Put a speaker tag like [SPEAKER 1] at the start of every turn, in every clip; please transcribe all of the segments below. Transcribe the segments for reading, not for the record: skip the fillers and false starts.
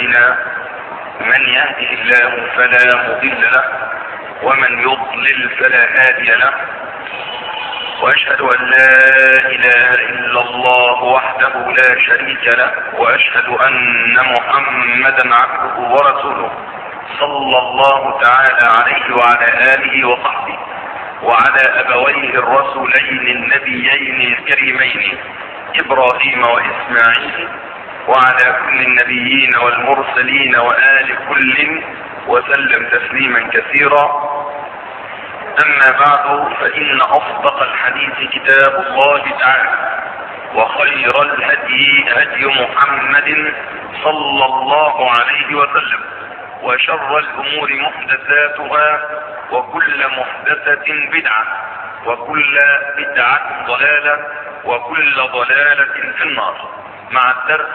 [SPEAKER 1] علينا، من يهده الله فلا مضل له ومن يضلل فلا هادي له، واشهد ان لا اله الا الله وحده لا شريك له، واشهد ان محمدا عبده ورسوله صلى الله تعالى عليه وعلى اله وصحبه وعلى ابويه الرسولين النبيين الكريمين ابراهيم واسماعيل وعلى كل النبيين والمرسلين وآل كل وسلم تسليما كثيرا. اما بعد، فان اصدق الحديث كتاب الله تعالى، وخير الهدي هدي محمد صلى الله عليه وسلم، وشر الامور محدثاتها، وكل محدثة بدعة، وكل بدعة ضلالة، وكل ضلالة في النار. مع الدرس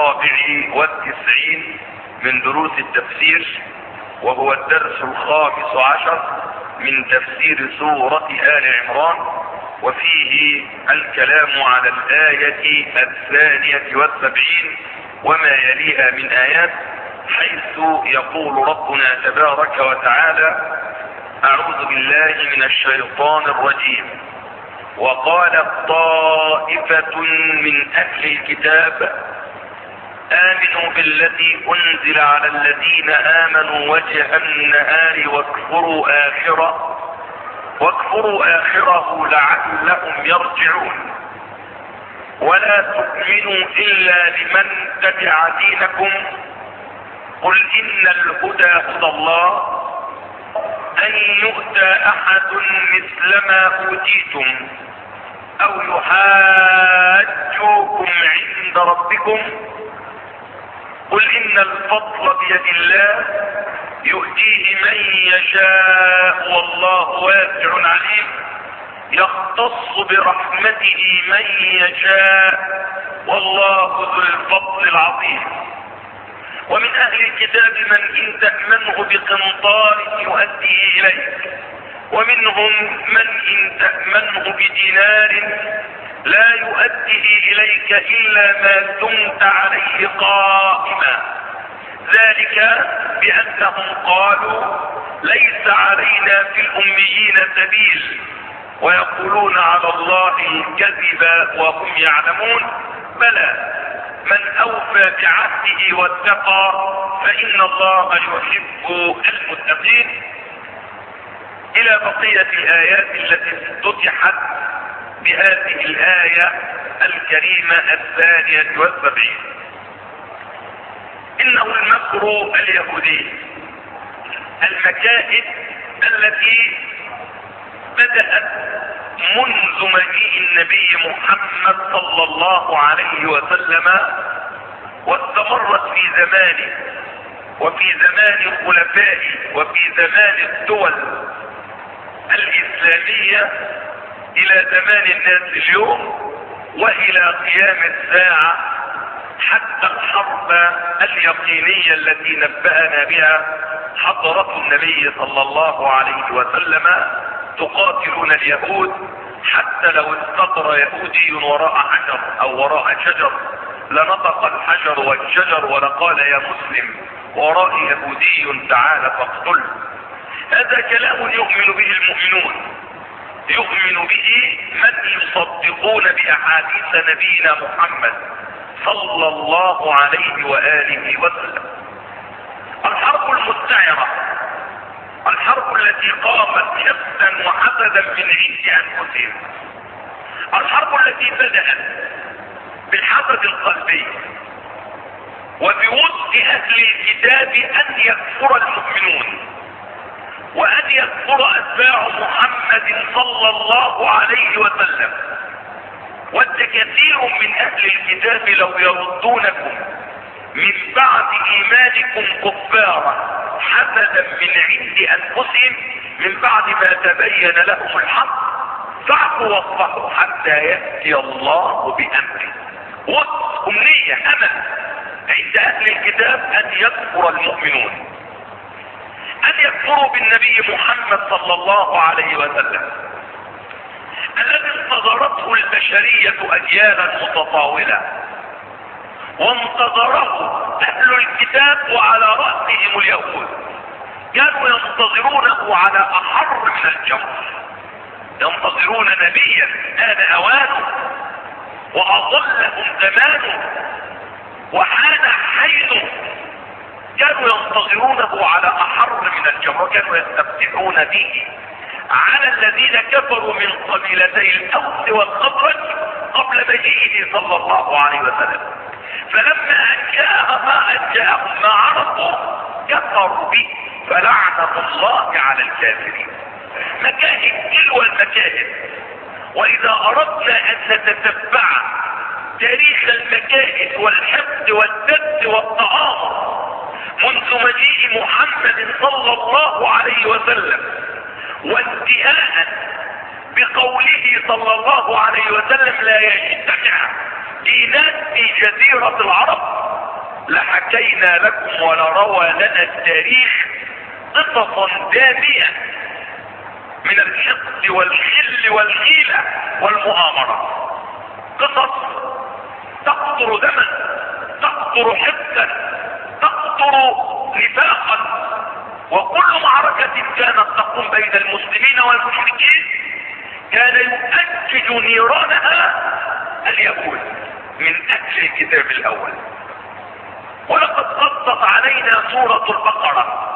[SPEAKER 1] 94 من دروس التفسير، وهو الدرس 15 من تفسير سورة آل عمران، وفيه الكلام على الآية 72 وما يليها من آيات، حيث يقول ربنا تبارك وتعالى: أعوذ بالله من الشيطان الرجيم. وقالت طائفة من أهل الكتاب آمنوا بالذي أنزل على الذين آمنوا وجه النهار واكفروا آخره لعلهم يرجعون، ولا تؤمنوا إلا لمن تبع دينكم، قل إن الهدى هدى الله أن يؤتى أحد مثل ما أوتيتم أو يحاجوكم عند ربكم، قل إن الفضل بيد الله يؤتيه من يشاء والله واسع عليم، يختص برحمته من يشاء والله ذو الفضل العظيم. ومن أهل الكتاب من إن تأمنه بقنطار يؤديه إليك، ومنهم من إن تأمنه بدينار لا يؤديه إليك إلا ما دمت عليه قائما، ذلك بأنهم قالوا ليس علينا في الأميين سبيل، ويقولون على الله الكذب وهم يعلمون. بلى، من أوفى بعهده واتقى فإن الله يحب المتقين، إلى بقية الآيات التي افتتحت بهذه الآية الكريمة 72. إنه المكر اليهودي، المكائد التي بدأت منذ مجيء النبي محمد صلى الله عليه وسلم، واستمرت في زمانه وفي زمان الخلفاء وفي زمان الدول الإسلامية إلى زمان الناس اليوم وإلى قيام الساعة، حتى الحرب اليقينية التي نبأنا بها حضرة النبي صلى الله عليه وسلم: تقاتلون اليهود حتى لو استقر يهودي وراء حجر أو وراء شجر لنطق الحجر والشجر ولقال يا مسلم وراء يهودي تعال فاقتل. هذا كلام يؤمن به المؤمنون، يؤمن به من يصدقون بأحاديث نبينا محمد صلى الله عليه وآله وسلم. الحرب المستعرة، الحرب التي قامت حقدا وحسدا من عند أنفسهم، الحرب التي بدأت بالحسد القلبي وبود أهل الكتاب أن يكفر المؤمنون وأن يكفر أتباع محمد صلى الله عليه وسلم. كثير من أهل الكتاب لو يردونكم من بعد إيمانكم كفارا حسدا من عند أنفسهم من بعد ما تبين لهم الحق، فاعفوا واصفحوا حتى يأتي الله بأمره. أمنية أمل عند أهل الكتاب أن يكفر المؤمنون، أن يكفروا بالنبي محمد صلى الله عليه وسلم الذي انتظرته البشرية أجيالا متطاولة، وانتظره اهل الكتاب وعلى رأسهم اليهود. كانوا ينتظرونه على احر من الجمر، ينتظرون نبيا آن اوانه واظلهم زمانه وحان حينه. كانوا ينتظرونه على احر من الجمر، وكانوا يستفتحون به على الذين كفروا من قبيلتي الاوس والخزرج قبل مجيئه صلى الله عليه وسلم. فلما جاءهم ما عرفوا كفروا به، فلعنة الله على الكافرين. مكاهد تلو المكاهد. واذا اردنا ان نتتبع تاريخ المكاهد والحقد والدس والتآمر منذ مجيء محمد صلى الله عليه وسلم وانتهاء بقوله صلى الله عليه وسلم لا يجتمع دينان في جزيرة العرب، لحكينا لكم ولروى لنا التاريخ قصصا دامية من الحقد والخل والغيلة والمؤامرة. قصص تقطر دما، تقطر حقدا، تقطر نفاقا. وكل معركة كانت تقوم بين المسلمين والمشركين كان يؤجج نيرانها اليهود من اجل الكتاب الاول. ولقد قصت علينا سورة البقرة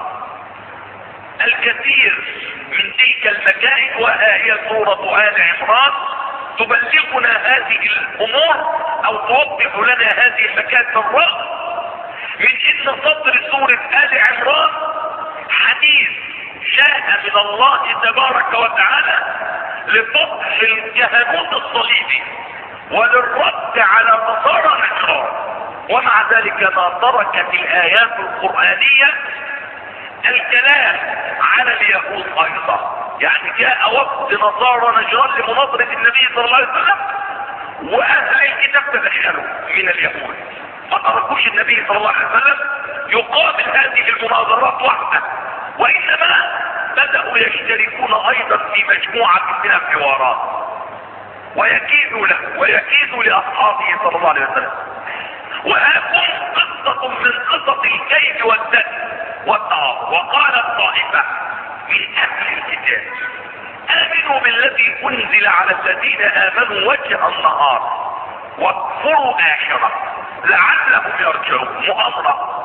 [SPEAKER 1] الكثير من تلك المكائد، وها هي سورة آل عمران تبلغنا هذه الامور او توضح لنا هذه المكائد الرأس من ان صدر سورة آل عمران حديث جاء من الله تبارك وتعالى لفضح الكهنوت الصليبي وللرد على نصارى نجران. ومع ذلك ما تركت الآيات القرآنية الكلام على اليهود ايضا. يعني جاء وفد نصارى نجران لمناظرة النبي صلى الله عليه وسلم، واهل الكتاب تدخلوا من اليهود، ما تركوش النبي صلى الله عليه وسلم يقابل هذه المناظرات وحده، وانما بدأوا يشتركون ايضا في مجموعة من الحوارات ويكيدوا له ويكيدوا لاصحابه صلى الله عليه وسلم. وهاكم قصة من قصص الكيد والدس والتعاطف. وقالت طائفة من اهل الكتاب امنوا بالذي انزل على الذين امنوا وجه النهار واكفروا اخره لعلهم يرجعون. مؤامرة.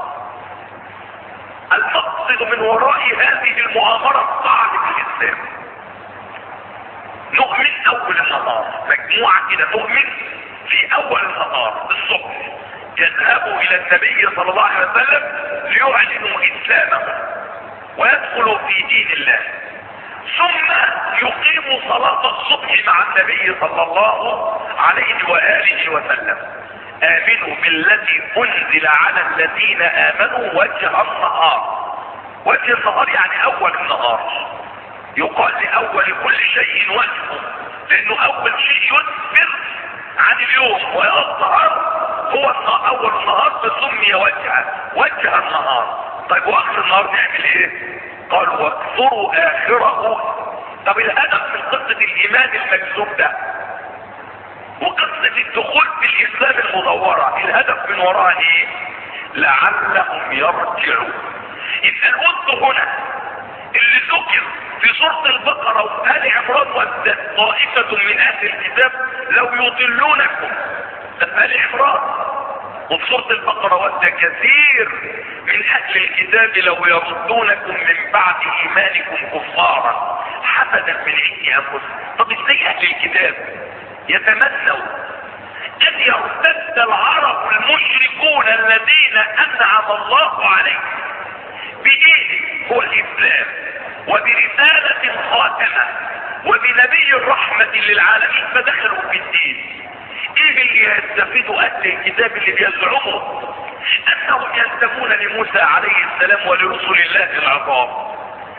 [SPEAKER 1] المقصد من وراء هذه المؤامرة الطعن في الاسلام. نؤمن اول النهار، مجموعة كده تؤمن في اول النهار الصبح، يذهبوا الى النبي صلى الله عليه وسلم ليعلنوا اسلامهم ويدخلوا في دين الله، ثم يقيموا صلاة الصبح مع النبي صلى الله عليه وآله وسلم. آمنوا بالذي أنزل على الذين آمنوا وجه النهار. وجه النهار يعني أول النهار. يقال لأول كل شيء وجهه، لأنه أول شيء يسفر عن اليوم ويظهر هو أول النهار، فسمي وجه النهار. طيب واخر النهار نعمل ايه؟ قال واكثروا اخره. طب الهدف من قصة الايمان المكذوب ده وقصة الدخول في الاسلام المدورة، الهدف من وراء ايه؟ لعلهم يرجعون. يبقى الود هنا اللي ذكر في سورة البقرة وآل عمران ودت طائفة من اهل الكتاب لو يضلونكم، ده آل عمران. وفي سورة البقرة ود كثير من اهل الكتاب لو يردونكم من بعد ايمانكم كفارا حسدا من عند انفسهم. طب ازاي اهل الكتاب يتمنوا ان يرتد العرب المشركون الذين انعم الله عليهم بدين هو الاسلام وبرسالة خاتمة وبنبي الرحمة للعالمين فدخلوا في الدين؟ ايه اللي يستفيدوا اهل الكتاب اللي بيزعموا انهم ينتمون لموسى عليه السلام ولرسل الله العظام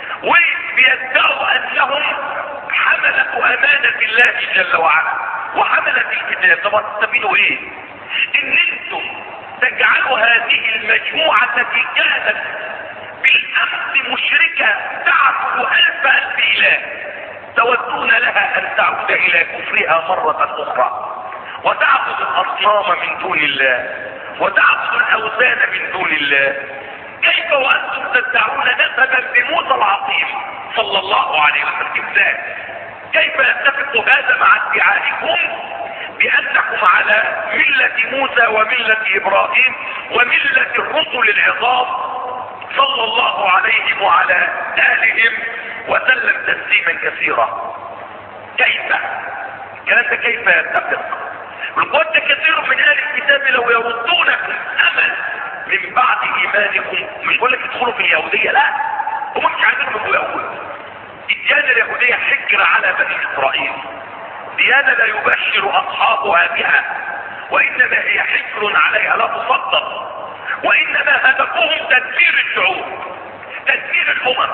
[SPEAKER 1] وبيدعوا انهم حملة امانة الله جل وعلا وحملة الكتاب؟ طب تستفيدوا ايه؟ ان انتم تجعلوا هذه المجموعة التي كانت بالامس مشركة تعبد 1000 اله تودون لها ان تعود الى كفرها مرة اخرى وتعبد الاصنام من دون الله وتعبد الاوثان من دون الله، كيف وانتم تدعون نسبا بموسى العظيم صلى الله عليه وسلم؟ ازاي؟ كيف يتفق هذا مع ادعائكم بانكم على ملة موسى وملة ابراهيم وملة الرسل العظام صلى الله عليهم وعلى آلهم وسلم تسليما كثيرا؟ كيف الكلام ده كيف يتفق؟ وقد كثير من اهل الكتاب لو يردونكم امل من بعد ايمانكم، مش بقول لك ادخلوا في اليهوديه، لا، هم مش عايزين يبقوا يهود. الديانه اليهوديه حجر على بني اسرائيل، ديانه لا يبشر اصحابها بها، وانما هي حجر عليها لا تصدق، وانما هدفهم تدمير الشعوب، تدمير الامم،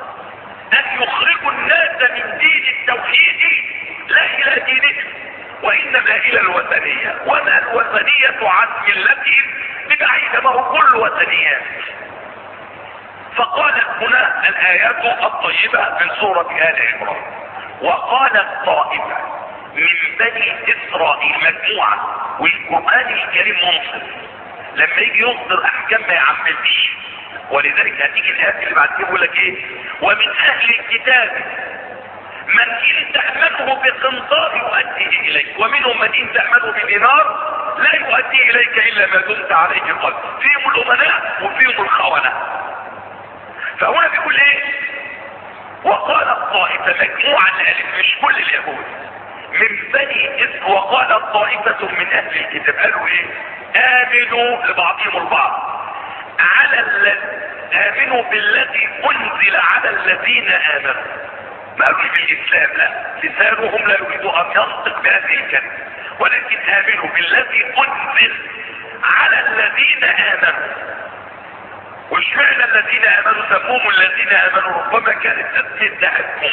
[SPEAKER 1] ان يخرجوا الناس من دين التوحيد لا الى دينهم وانما الى الوثنية، وما الوثنية عن ملتهم ببعيدة، ما هو كل وثنيات. فقالت هنا الايات الطيبة من سورة آل عمران: وقالت طائفة من بني اسرائيل، مجموعة، والقرآن الكريم منصف لما يجي يصدر احكام ما يعملش، ولذلك هتيجي الايات اللي بعد كده يقول لك ايه: ومن اهل الكتاب من ان تأمنه بقنطار يؤديه اليك، ومنهم من ان تأمنه بدينار لا يؤدي اليك الا ما دمت عليه قلب، فيهم الامناء وفيهم الخونة. فهنا بيقول ايه؟ وقال الطائفة، مجموعة الالف مش كل اليهود، من بني اسرائيل، وقال الطائفة من اهل الكتاب، قالوا ايه؟ امنوا لبعضهم البعض على امنوا بالذي انزل على الذين امنوا، ما قالوش بالاسلام، لا، لسانهم لا يريد ان ينطق بهذه الكلمه، ولكن امنوا بالذي انزل على الذين امنوا. واشمعنى الذين امنوا سموهم الذين امنوا؟ ربما كانت تسميه تهكم،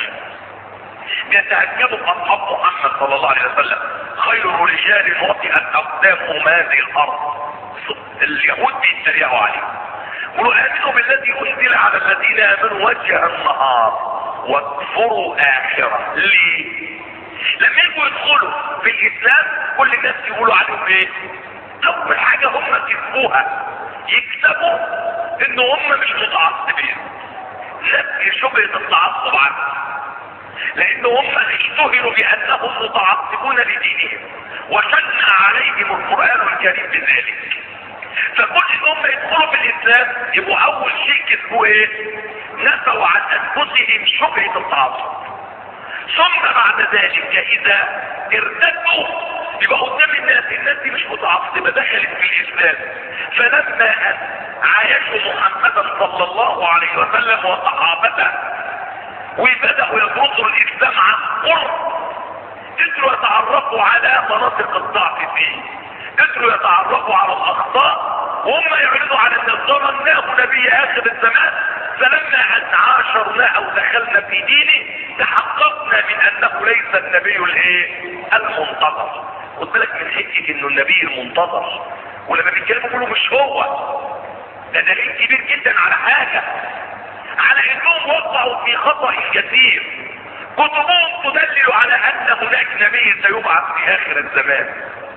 [SPEAKER 1] يتهكموا اصحاب محمد صلى الله عليه وسلم: خير رجال وطئت اقدامهم هذه الارض. اليهود بيتريقوا عليه، قالوا امنوا بالذي انزل على الذين امنوا وجه النهار واكفروا اخره. ليه؟ لما يجوا يدخلوا في الاسلام كل الناس يقولوا عليهم ايه؟ اول حاجه هم كسبوها، يكسبوا ان هم مش متعصبين، نفي شبهه التعصب عنهم، لان هم اشتهروا بانهم متعصبون لدينهم وشن عليهم القران الكريم بذلك. فكل ان هم يدخلوا في الاسلام يبقوا اول شيء كسبوا ايه؟ نفوا عن انفسهم شبهة التعصب. ثم بعد ذلك اذا ارتدوا يبقى قدام الناس دي مش متعصبة، دخلت في الاسلام. فلما عايشوا محمدا صلى الله عليه وسلم وصحابته وبدأوا يدرسوا الاسلام عن قرب، قدروا يتعرفوا على مناطق الضعف فيه، قدروا يتعرفوا على الاخطاء، وهم يعرضوا على ان ظنناه نبي اخر الزمان، فلما ان عاشرنا او دخلنا في دينه تحققنا من انه ليس النبي الايه؟ المنتظر. خد بالك من حته انه النبي المنتظر، ولما بيتكلموا يقولوا مش هو، ده دليل كبير جدا على حاجه، على انهم وقعوا في خطأ كثير. كتبهم تدلل على ان هناك نبي سيبعث في اخر الزمان،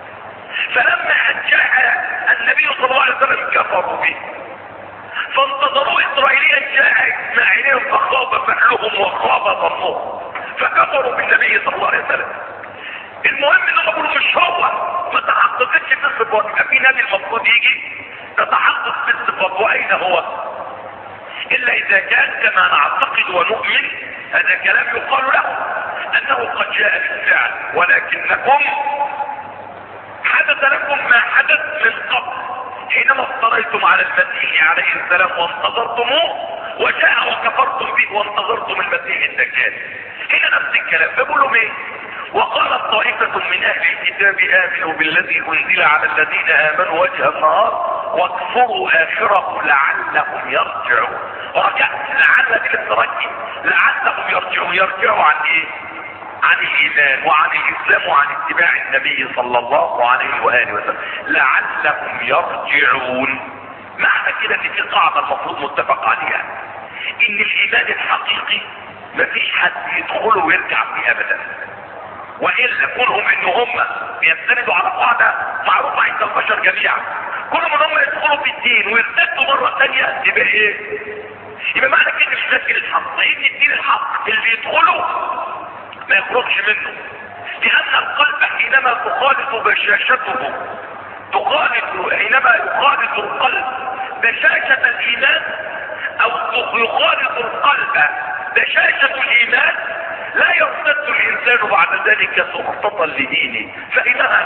[SPEAKER 1] فلما ان جاء النبي صلى الله عليه وسلم كفروا به، فانتظروا اسرائيليا جاء اسماعيليهم فخاب فعلهم وخاب ظنهم، فكفروا بالنبي صلى الله عليه وسلم. المهم انهم يقولوا مش هو، ما تحققتش في الصفات، يبقى في نبي المفروض يجي تتحقق في الصفات، واين هو؟ الا اذا كان كما نعتقد ونؤمن، هذا كلام يقال له انه قد جاء بالفعل، ولكنكم حدث لكم ما حدث من قبل حينما افتريتم على المسيح عليه السلام وانتظرتموه، وجاء وكفرتم به وانتظرتم المسيح الدجال. هنا نفس الكلام. فبقولوا ايه؟ وقالت طائفة من اهل الكتاب امنوا بالذي انزل على الذين امنوا وجه النهار واكفروا اخره لعلهم يرجعون. ورجع لعل دي للترجي، لعلهم يرجعون. يرجعوا عن ايه؟ عن الايمان وعن الاسلام وعن اتباع النبي صلى الله عليه واله وسلم، لعلهم يرجعون. معنى كده ان في قاعده المفروض متفق عليها، ان الايمان الحقيقي مفيش حد يدخله ويرجع فيه ابدا. وإلا كونهم ان هم بيستندوا على قاعدة معروفة عند البشر جميعا، كونهم ان هم يدخلوا في الدين ويرتدوا مرة ثانية، يبقى ايه؟ يبقى معنى كده مش لكن الحق، لان الدين الحق اللي يدخله ما يخرجش منه، لان القلب حينما تخالط بشاشته، حينما يخالط القلب بشاشة الايمان او يخالط القلب بشاشة الايمان، لا يرتد الانسان بعد ذلك سقطة لدينه. فإنها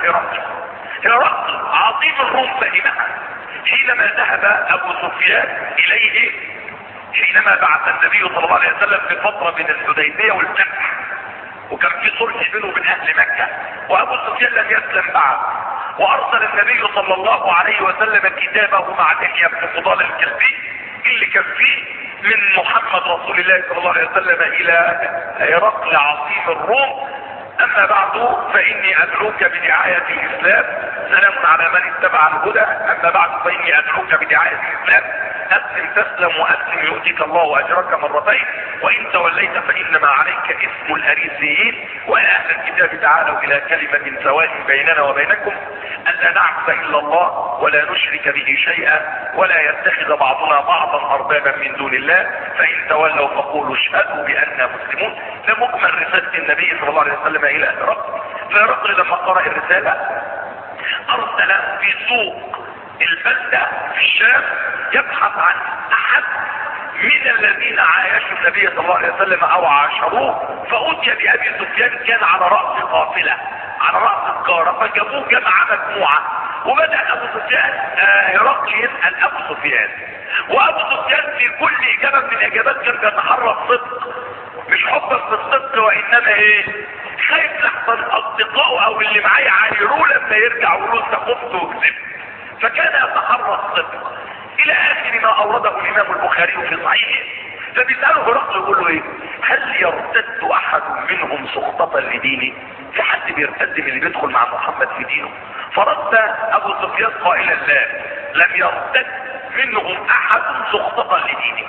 [SPEAKER 1] هرقل عظيم الروم فهمها حينما ذهب ابو سفيان اليه، حينما بعث النبي صلى الله عليه وسلم في فترة بين الحديبية والفتح، وكان في صلح بينه وبين اهل مكة، وابو سفيان لم يسلم بعد، وارسل النبي صلى الله عليه وسلم كتابه مع دحية بن فضال الكلبي اللي كان فيه من محمد رسول الله صلى الله عليه وسلم الى هرقل عظيم الروم. اما بعد فاني ادعوك بدعاية الاسلام، سلام على من اتبع الهدى. اما بعد فاني ادعوك بدعاية الاسلام، اسلم تسلم واسلم يؤتيك الله اجرك مرتين، وان توليت فانما عليك اسم الاريسيين. ويا اهل الكتاب تعالوا الى كلمة سواء بيننا وبينكم الا نعبد الا الله ولا نشرك به شيئا ولا يتخذ بعضنا بعضا اربابا من دون الله، فان تولوا فقولوا اشهدوا باننا مسلمون. ده مجمل رسالة النبي صلى الله عليه وسلم الى هرقل. فهرقل لما قرأ الرسالة ارسل في سوق البلدة في الشام يبحث عن احد من الذين عايشوا النبي صلى الله عليه وسلم او عاشروه، فأتي بأبي سفيان كان على رأس قافلة، على رأس الكارة، فجابوه جمع مجموعة، وبدأ ابو سفيان هرقل يسأل ابو سفيان، وابو سفيان في كل اجابة من الاجابات كان بيتحرى الصدق، مش حبا في الصدق وانما ايه؟ خايف لحظة اصدقائه او اللي معاه يعايروه لما يرجع ويقولوا انت خفت وكذبت، فكان يتحرى الصدق الى اخر ما اورده الامام البخاري في صحيحه. فبيسأله هرقل يقول له ايه؟ هل يرتد احد منهم سخطة لدينه؟ في حد بيرتد من اللي بيدخل مع محمد في دينه؟ فرد ابو سفيان قائلا لا، لم يرتد منهم احد سخطة لدينه.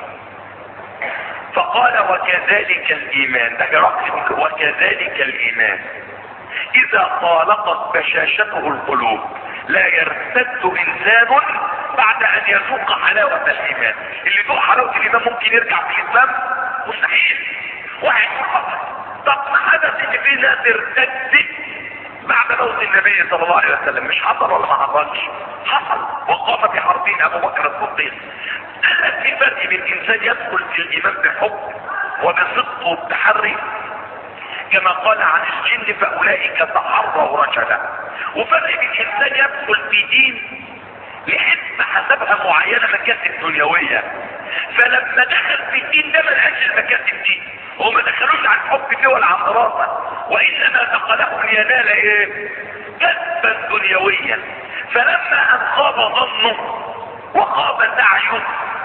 [SPEAKER 1] فقال وكذلك الايمان، ده هرقل، وكذلك الايمان اذا خالطت بشاشته القلوب لا يرتد انسان بعد ان يذوق حلاوة الايمان. اللي ذوق حلاوة الايمان ممكن يرجع في الاسلام؟ مستحيل. واحد طب ما حدث ان في ناس ارتدت بعد موت النبي صلى الله عليه وسلم، مش حصل ولا ما حصلش؟ حصل، وقام في حربين ابو بكر الصديق. هل في فرق بين انسان يدخل في الايمان بحب وبصدق وبتحري كما قال عن الجن فاولئك تحروا رشدا، وفرق بين انسان يدخل في دين لحسب حسبها معينة مكاسب دنيوية، فلما دخل في الدين ده ما لقاش المكاسب دي، هو ما دخلوش عن حب فيه ولا عن دراسة، وانما دخله لينال ايه؟ كسبا دنيويا. فلما ان خاب ظنه وخاب سعيه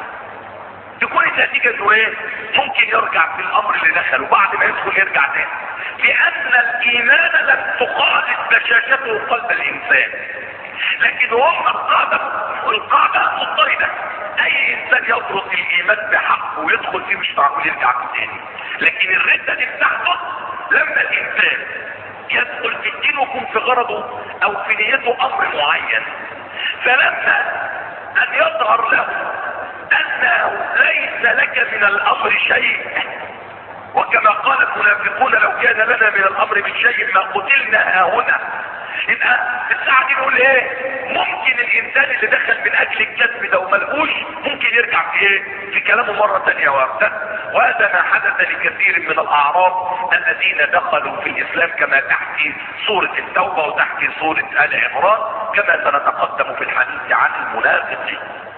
[SPEAKER 1] تكون النتيجة انه ايه؟ ممكن يرجع في الامر اللي دخله، بعد ما يدخل يرجع تاني، لان الايمان لم تخالط بشاشته قلب الانسان. لكن هم القاعدة مضطردة، اي انسان يترك الايمان بحق ويدخل فيه مش معقول يرجع فيه تاني. لكن الردة دي بتحدث لما الانسان يدخل في الدين ويكون في غرضه او في نيته امر معين، فلما ان يظهر له انه ليس لك من الامر شيء، وكما قال المنافقون لو كان لنا من الامر من شيء ما قتلنا هنا، يبقى الساعة دي نقول ايه؟ ممكن الانسان اللي دخل من اجل الكذب ده وملقوش ممكن يرجع في ايه؟ في كلامه مرة تانية وارتد. وهذا ما حدث لكثير من الاعراب الذين دخلوا في الاسلام كما تحكي سورة التوبة وتحكي سورة آل عمران، كما سنتقدم في الحديث عن المنافقين.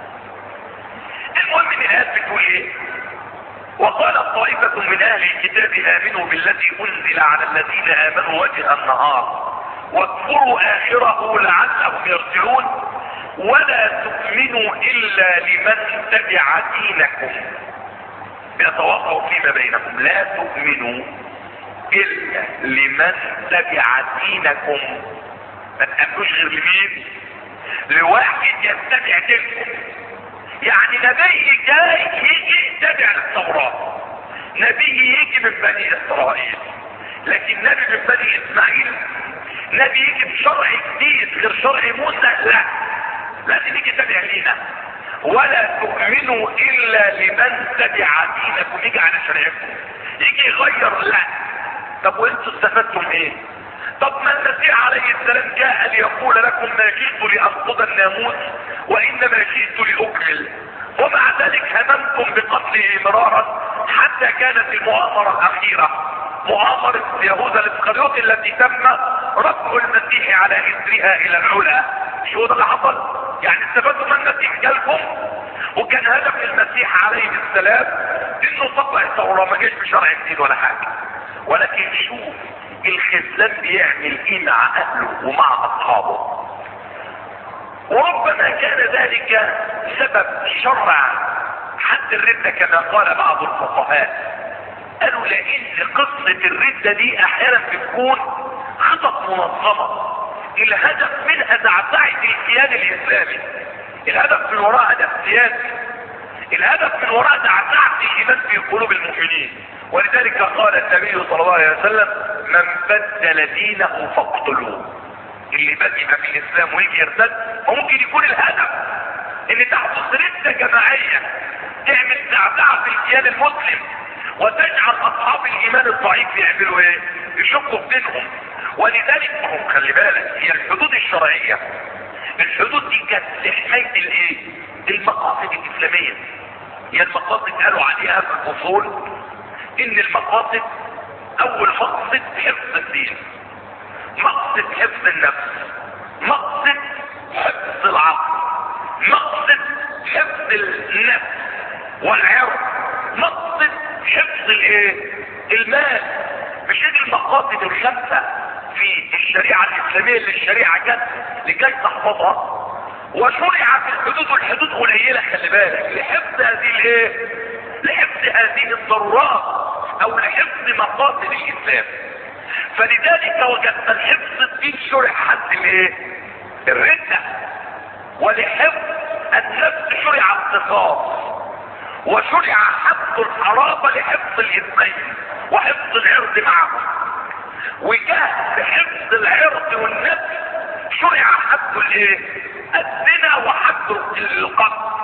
[SPEAKER 1] المهم ان الآيات بتقول ايه؟ وقال طائفة من اهل الكتاب امنوا بالذي انزل على الذين امنوا وجه النهار واكفروا اخره لعلهم يرجعون ولا تؤمنوا الا لمن تبع دينكم يتوقعوا فيما بينكم. لا تؤمنوا الا لمن تبع دينكم، ما تأمنوش غير لمين؟ لواحد يتبع دينكم. يعني نبي جاي يجي يتبع التوراة، نبي يجي من بني اسرائيل لكن نبي من بني اسماعيل، نبي يجي بشرع جديد غير شرع موسى؟ لا، لازم يجي تابع لينا. ولا تؤمنوا الا لمن تبع دينكم، يجي على شريعتكم، يجي يغير. لا. طب وانتوا استفدتم ايه؟ طب ما المسيح عليه السلام جاء ليقول لكم ما جئت لانقض الناموس وانما جئت لاكمل، ومع ذلك هممتم بقتله مرارا حتى كانت المؤامرة الاخيرة مؤامرة يهوذا الاسخريوطي التي تم رفع المسيح على اثرها الى العلا. شو ده اللي حصل؟ يعني استفادوا من المسيح جالكم، وكان هدف المسيح عليه السلام انه طبق الثورة، ما جاش بشرع جديد ولا حاجة. ولكن شوف الخذلان بيعمل ايه مع اهله ومع اصحابه. وربما كان ذلك سبب شرع حد الردة كما قال بعض الفقهاء. قالوا لان قصة الردة دي احيانا بتكون خطط منظمة، الهدف منها زعزعة الكيان الاسلامي، الهدف من وراء هدف سياسي، الهدف من وراء زعزعة الايمان في قلوب المؤمنين. ولذلك قال النبي صلى الله عليه وسلم من بدل دينه فاقتلوه. اللي بدل في الاسلام ويجي يرتد، وممكن يكون الهدف ان تحدث ردة جماعية تعمل زعزعة في الكيان المسلم وتجعل اصحاب الايمان الضعيف يعملوا ايه؟ يشقوا في دينهم. ولذلك خلي بالك، هي الحدود الشرعية، الحدود دي كانت لحماية الايه؟ المقاصد الاسلامية. هي المقاصد قالوا عليها في الاصول ان المقاصد اول مقصد حفظ الدين، مقصد حفظ النفس، مقصد حفظ العقل، مقصد حفظ النفس والعرض، مقصد حفظ الايه؟ المال. مش دي المقاصد الخمسة في الشريعة الاسلامية اللي الشريعة جت لكي تحفظها. وشرعت الحدود، والحدود قليلة خلي بالك، لحفظ هذه الايه؟ لحفظ هذه الضرورات او لحفظ مقاصد الاسلام. فلذلك وجدت الحفظ الدين شرع حد الايه؟ الردة. ولحفظ النفس شرع القصاص، وشرع حفظ الحرابة لحفظ الاثنين وحفظ العرض معه. وجاء بحفظ العرض والنفس شرع حفظ الايه؟ الزنا وحفظ القتل.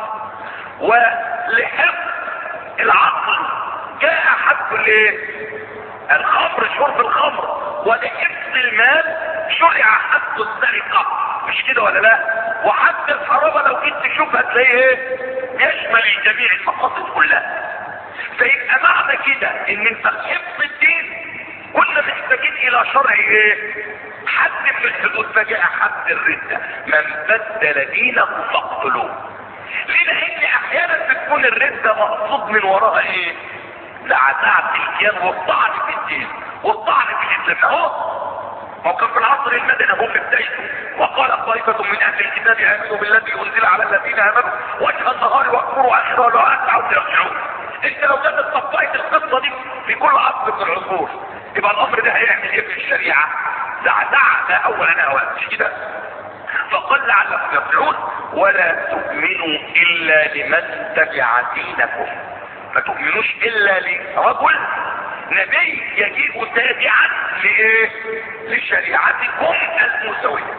[SPEAKER 1] ولحفظ العقل جاء حفظ الايه؟ الخمر، شرب الخمر. ولحفظ المال شرع حفظ السرقة. مش كده ولا لا؟ وحتى الحرابة لو جيت تشوف هتلاقيه ايه؟ يشمل الجميع، المقاصد كلها. فيبقى معنى كده ان انت حفظ الدين كنا محتاجين الى شرع ايه؟ حد من الحدود. فجاء حد الردة، من بدل دينه فاقتلوه. ليه؟ لان احيانا بتكون الردة مقصود من وراها ايه؟ زعزعة الكيان والطعن في الدين والطعن في الاسلام. هو كان في العصر المدني هو في بدايته، وقال طائفة من اهل الكتاب امنوا بالذي انزل على الذين امنوا وجه النهار واكفروا اخره لا اسعوا يرجعون. انت لو كانت طبقت القصة دي في كل عصر من العصور، يبقى الامر ده هيعمل ايه في الشريعة؟ زعزعة اولا اولا، مش كده؟ فقال لعلكم يرجعون ولا تؤمنوا الا لمن تبع دينكم. ما تؤمنوش الا لرجل نبي يجيء تابعا لايه؟ لشريعتكم المسوية.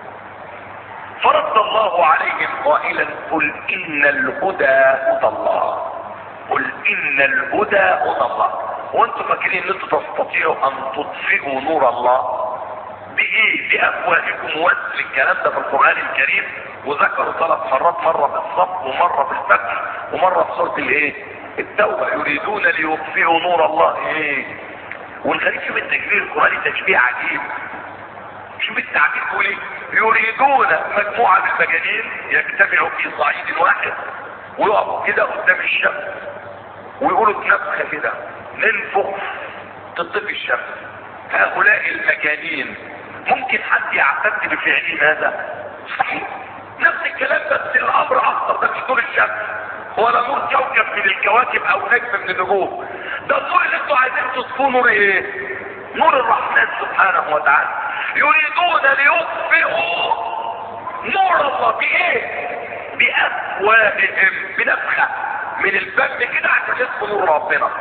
[SPEAKER 1] فرد الله عليهم قائلا قل ان الهدى هدى الله، قل ان الهدى هدى الله. وانتم فاكرين ان انتم تستطيعوا ان تطفئوا نور الله بايه؟ بافواهكم. وزن الكلام ده في القرآن الكريم وذكروا 3 مرات، مرة بالصف ومرة بالفتح ومرة في سورة الايه؟ التوبة. يريدون ليطفئوا نور الله ايه؟ والغريب شوف التكبير القرآني تشبيه عجيب. شوف التعبير بيقول ايه؟ يريدون مجموعة من المجانين يجتمعوا في صعيد واحد ويقفوا كده قدام الشمس ويقولوا بنفخة كده ننفخ تطفي الشمس. هؤلاء المجانين ممكن حد يعتد بفعلهم هذا؟ صحيح نفس الكلام، بس الامر اخطر. ده مش نور الشمس ولا نور كوكب من الكواكب او نجم من النجوم، ده النور اللي انتوا عايزين تطفوه نور ايه؟ نور الرحمن سبحانه وتعالى. يريدون ليطفئوا نور الله بايه؟ بافواههم، بنفخه من الفم كده عشان يطفوا نور ربنا.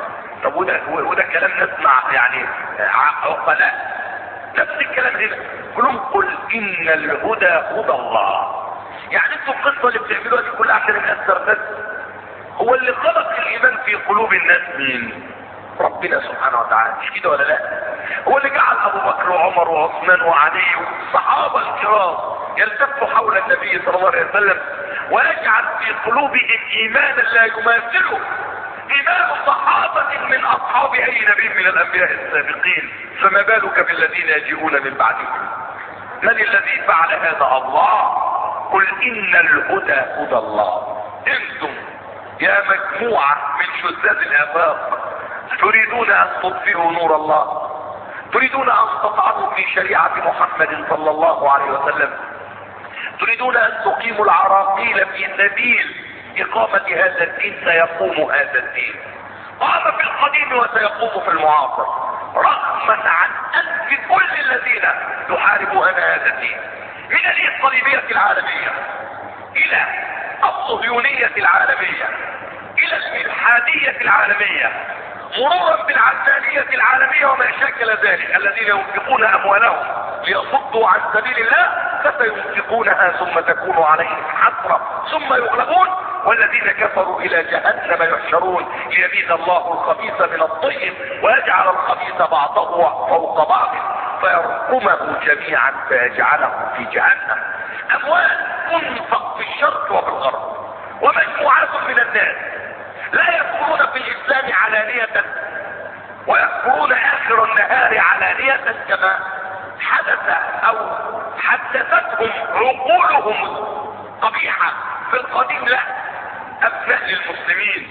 [SPEAKER 1] طب وده كلام نسمع يعني عقلاء. نفس الكلام هنا، كلهم قل ان الهدى هدى الله. يعني انتوا القصه اللي بتعملوها دي كلها عشان الناس ترتد. هو اللي خلق الايمان في قلوب الناس مين؟ ربنا سبحانه وتعالى، مش كده ولا لا؟ هو اللي جعل ابو بكر وعمر وعثمان وعلي والصحابه الكرام يلتفوا حول النبي صلى الله عليه وسلم، ويجعل في قلوبهم ايمانا لا يماثله ايمان صحابه من اصحاب اي نبي من الانبياء السابقين، فما بالك بالذين يجيئون من بعدهم؟ من الذي فعل هذا؟ الله. قل ان الهدى هدى الله. انتم يا مجموعة من شذاذ الآفاق تريدون أن تطفئوا نور الله، تريدون أن تطعنوا في شريعة محمد صلى الله عليه وسلم، تريدون أن تقيموا العراقيل في سبيل إقامة هذا الدين. سيقوم هذا الدين، قام في القديم وسيقوم في المعاصر، رغما عن أنف كل الذين يحاربون هذا الدين، من الإسرائيلية العالمية إلى الصهيونية العالمية إلى الإلحادية العالمية، مرورا بالعلمانية العالمية وما شاكل ذلك. الذين ينفقون أموالهم ليصدوا عن سبيل الله فسينفقونها ثم تكون عليهم حسرة ثم يغلبون، والذين كفروا إلى جهنم يحشرون ليميز الله الخبيث من الطيب ويجعل الخبيث بعضه فوق بعض فيرقمه جميعا فيجعله في جهنم. أموال تنفق في الشرق وفي الغرب، ومجموعات من الناس لا يذكرون في الإسلام علانية ويذكرون آخر النهار علانية كما حدث أو حدثتهم عقولهم قبيحة في القديم. لا، أبناء للمسلمين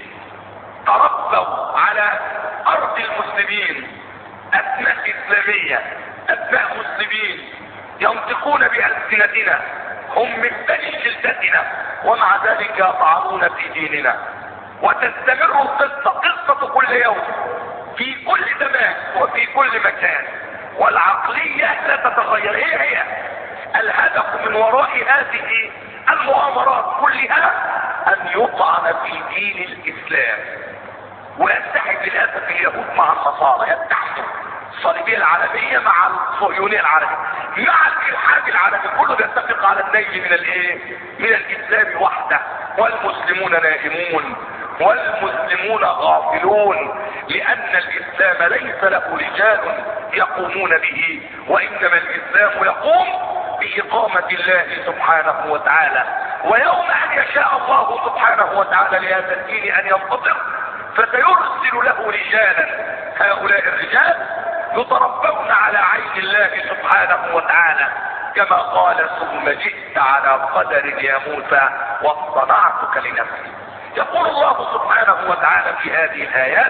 [SPEAKER 1] تربوا على أرض المسلمين، أبناء إسلامية، أبناء مسلمين ينطقون بألسنتنا، هم من بني جلدتنا، ومع ذلك يطعنون في ديننا. وتستمر قصة كل يوم في كل زمان وفي كل مكان، والعقلية لا تتغير. هي الهدف من وراء هذه المؤامرات كلها أن يطعن في دين الإسلام، ويتحد للأسف اليهود مع النصارى، يتحدوا الصليبية العالمية مع الصهيونية العالمية مع الإلحاد العالمي، كله يتفق على النيل من من الإسلام وحده. والمسلمون نائمون والمسلمون غافلون، لأن الإسلام ليس له رجال يقومون به، وإنما الإسلام يقوم بإقامة الله سبحانه وتعالى. ويوم أن يشاء الله سبحانه وتعالى لهذا الدين أن ينتصر فسيرسل له رجالا، هؤلاء الرجال يتربون على عين الله سبحانه وتعالى، كما قال ثم جئت على قدر يا موسى واصطنعتك لنفسي. يقول الله سبحانه وتعالى في هذه الآيات: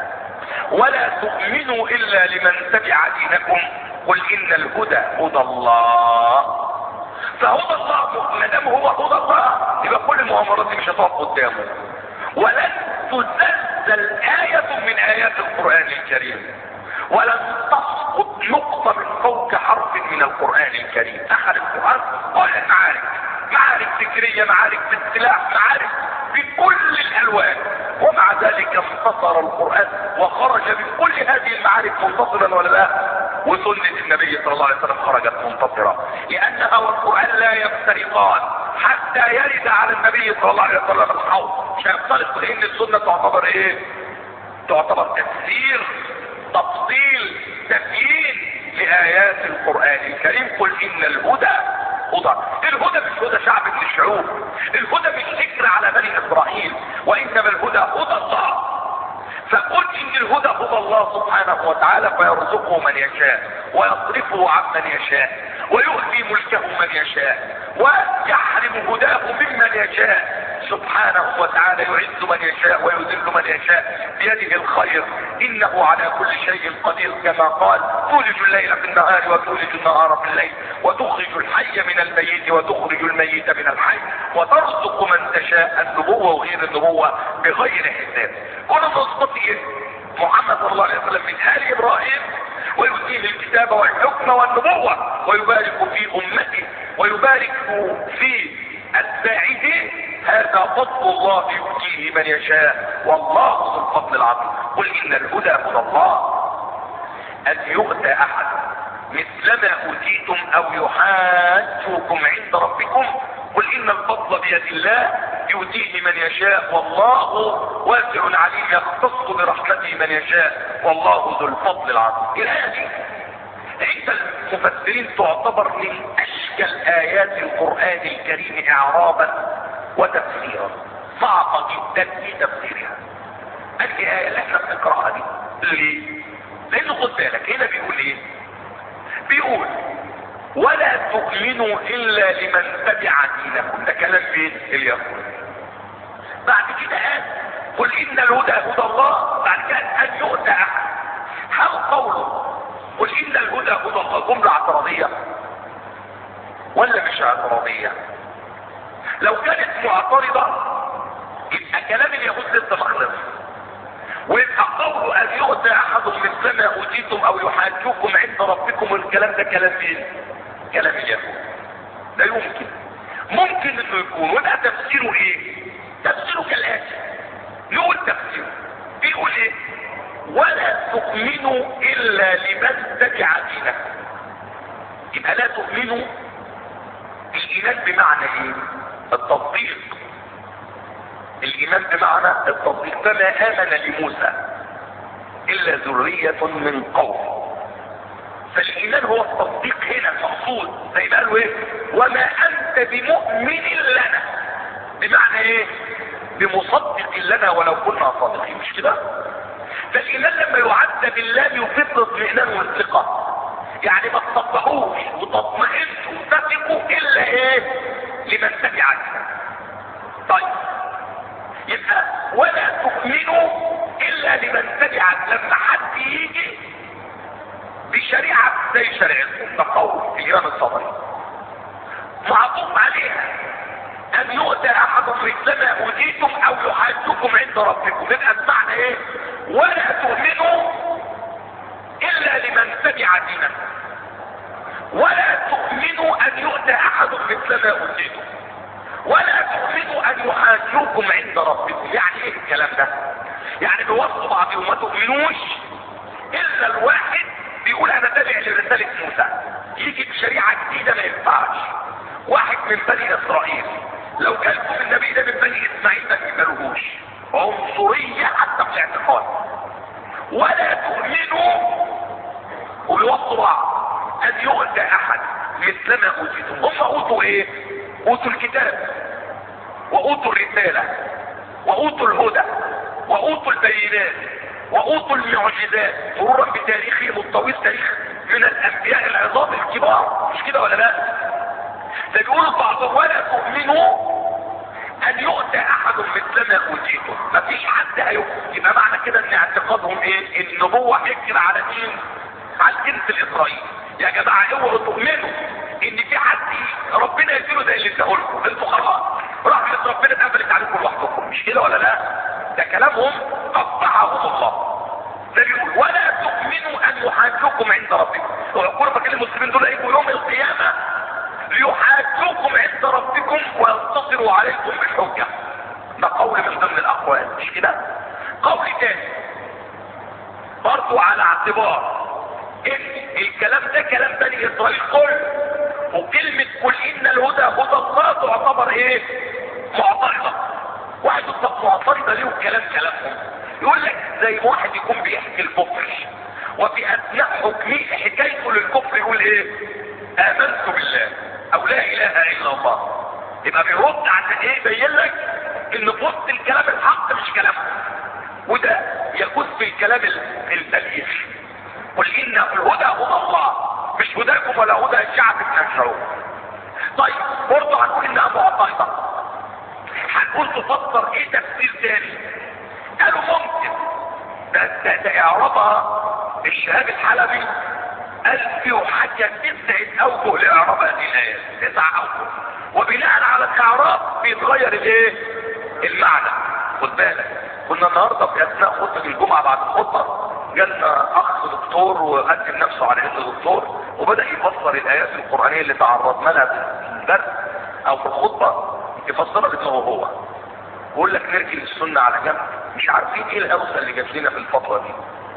[SPEAKER 1] ولا تؤمنوا إلا لمن تبع دينكم قل إن الهدى هدى الله. فهدى الله ما دام هو هدى الله يبقى كل المؤامرات دي مش هتقف قدامه. ولن تزلزل آية من آيات القرآن الكريم، ولن تسقط نقطة من فوق حرف من القرآن الكريم. أخذ القرآن كل المعارك، معارك فكرية، معارك في السلاح، معارك في كل الألوان، ومع ذلك انتصر القرآن وخرج من كل هذه المعارك منتصرا ولا لا؟ وسنة النبي صلى الله عليه وسلم خرجت منتصرة، لأنها والقرآن لا يفترقان حتى يرد على النبي صلى الله عليه وسلم الحوض. مش هيفترق، لأن السنة تعتبر إيه؟ تعتبر تفسير، تفصيل، تبيين لآيات القرآن الكريم. قل إن الهدى هدى. الهدى مش هدى شعب من الشعوب، الهدى مش فكر على بني إسرائيل، وإنما الهدى هدى الله. فقل إن الهدى هدى الله سبحانه وتعالى، فيرزقه من يشاء ويصرفه عمن يشاء ويؤتي ملكه من يشاء ويحرم هداه ممن يشاء سبحانه وتعالى. يعز من يشاء ويذل من يشاء، بيده الخير، انه على كل شيء قدير. كما قال: تولج الليل في النهار وتولج النهار في الليل وتخرج الحي من الميت وتخرج الميت من الحي وترزق من تشاء، النبوة وغير النبوة بغير حساب. كل نصبته محمد صلى الله عليه وسلم من آل إبراهيم، ويؤتيه الكتاب والحكم والنبوة، ويبارك في أمته، ويبارك في الساعد هذا فضل الله يؤتيه من يشاء والله ذو الفضل العظيم. قل ان الهدى هدى الله ان يؤتى احد مثل ما اوتيتم او يحاجوكم عند ربكم قل ان الفضل بيد الله يؤتيه من يشاء والله واسع عليم يختص برحمته من يشاء والله ذو الفضل العظيم. الآية دي عند المفسرين تعتبر من اشكل ايات القرآن الكريم اعرابا وتفسيرا، صعبة جدا في تفسيرها. الآية اللي احنا بنقراها دي ليه؟ لانه خد بالك هنا بيقول ايه؟ بيقول ولا تؤمنوا الا لمن تبع دينكم. ده كلام مين؟ اليهود. بعد كده قل ان الهدى هدى الله. بعد كده ان يؤتى احد. هل قوله قل ان الهدى هدى الله جملة اعتراضية ولا مش اعتراضية؟ لو كانت معترضة يبقى كلام اليهود لسه ما خلصش، ويبقى قول ان يؤتى احد مثل ما اوتيتم او يحاجوكم عند ربكم الكلام ده كلام مين؟ كلام اليهود. لا يمكن. ممكن انه يكون وده تفسيره ايه؟ تفسيره كالاتي. نقول تفسيره بيقول ايه؟ ولا تؤمنوا الا لمن تبع دينكم. يبقى لا تؤمنوا الايمان بمعنى ايه؟ التصديق. الايمان بمعنى التصديق. فما امن لموسى الا ذرية من قوم. فالايمان هو التصديق هنا المقصود. زي ما قالوا ايه؟ وما انت بمؤمن لنا. بمعنى ايه؟ بمصدق لنا ولو كنا صادقين. مش كده؟ فالايمان لما يعد بالله يفيد الاطمئنان والثقة. يعني ما تصدقوش وتطمئنوا وتثقوا الا ايه؟ لمن تبع دينكم. طيب يبقى ولا تؤمنوا الا لمن تبع. لما حد يجي بشريعة زي شريعتكم ده قول الامام الصبري معطوف عليها ان يؤتى احد مثل ما اوتيتم او يحاجوكم عند ربكم. يبقى بمعنى ايه؟ ولا تؤمنوا الا لمن تبع دينكم ولا تؤمنوا ان يؤتى احد مثل ما اوتيتم ولا تؤمنوا ان يحاجوكم عند ربكم. يعني ايه الكلام ده؟ يعني بيوصوا بعض وما تؤمنوش الا الواحد بيقول انا تابع لرسالة موسى يجي بشريعة جديدة ما ينفعش. واحد من بني اسرائيل لو كان النبي ده من بني اسماعيل ما يقبلوهوش. عنصرية حتى في الاعتقاد. ولا تؤمنوا ويوصوا بعض ان يؤتى احد مثل ما اوتيتم. هم اوتوا ايه؟ اوتوا الكتاب واوتوا الرسالة واوتوا الهدى واوتوا البينات واوتوا المعجزات مرورا بتاريخهم الطويل، تاريخ من الانبياء العظام الكبار. مش كده ولا لا؟ فبيقولوا بعضهم ولا تؤمنوا ان يؤتى احد مثل ما اوتيتم. مفيش حد هيؤتى. يبقى معنى كده ان اعتقادهم ايه؟ النبوة حكر على مين؟ على الجنس الاسرائيلي. يا جماعة اوعوا تؤمنوا ان في حد ربنا يديله زي اللي اداهولكم. انتوا خلاص رحمة ربنا اتقبلت عليكم لوحدكم. مش كده ولا لا؟ ده كلامهم قطعهم الله. ده بيقول ولا تؤمنوا ان يحاجوكم عند ربكم. ويقولوا فاكر المسلمين دول هيجوا يوم القيامة ليحاجوكم عند ربكم وينتصروا عليكم بالحجة. ده قول من ضمن الاقوال. مش كده؟ قول تاني برضو على اعتبار ان الكلام ده كلام بني اسرائيل كله، وكلمة قل ان الهدى هدى الله تعتبر ايه؟ معترضة. واحد يطلق معترضة ليه وكلام كلامهم؟ يقول لك زي واحد يكون بيحكي الكفر وفي اثناء حكمه حكايته للكفر يقول ايه؟ امنت بالله او لا اله الا الله. يبقى بيرد عشان ايه؟ يبين لك ان في وسط الكلام الحق مش كلامه. وده يجوز في الكلام البليغ. قل ان الهدى هدى الله مش هداكم ولا هدى الشعب تنشروا. طيب برضه هنقول انها معترضة. هنقول تفسر ايه تفسير تاني؟ قالوا ممكن ده اعرابها الشهاب الحلبي قال فيه حاجة 9 اوجه لاعراب هذه الايات. 9 اوجه، وبناء على الاعراب بيتغير الايه؟ المعنى. خد بالك كنا النهارده في اثناء خطبه الجمعه بعد الخطبه جالنا اخ دكتور وقدم نفسه على انه دكتور وبدا يفسر الايات القرانيه اللي تعرضنا لها في الدرس او في الخطبه.
[SPEAKER 2] يفسرها بدماغه هو، يقول لك نركن السنة على جنب، مش عارفين ايه الاوسع اللي جات لنا في الفترة دي.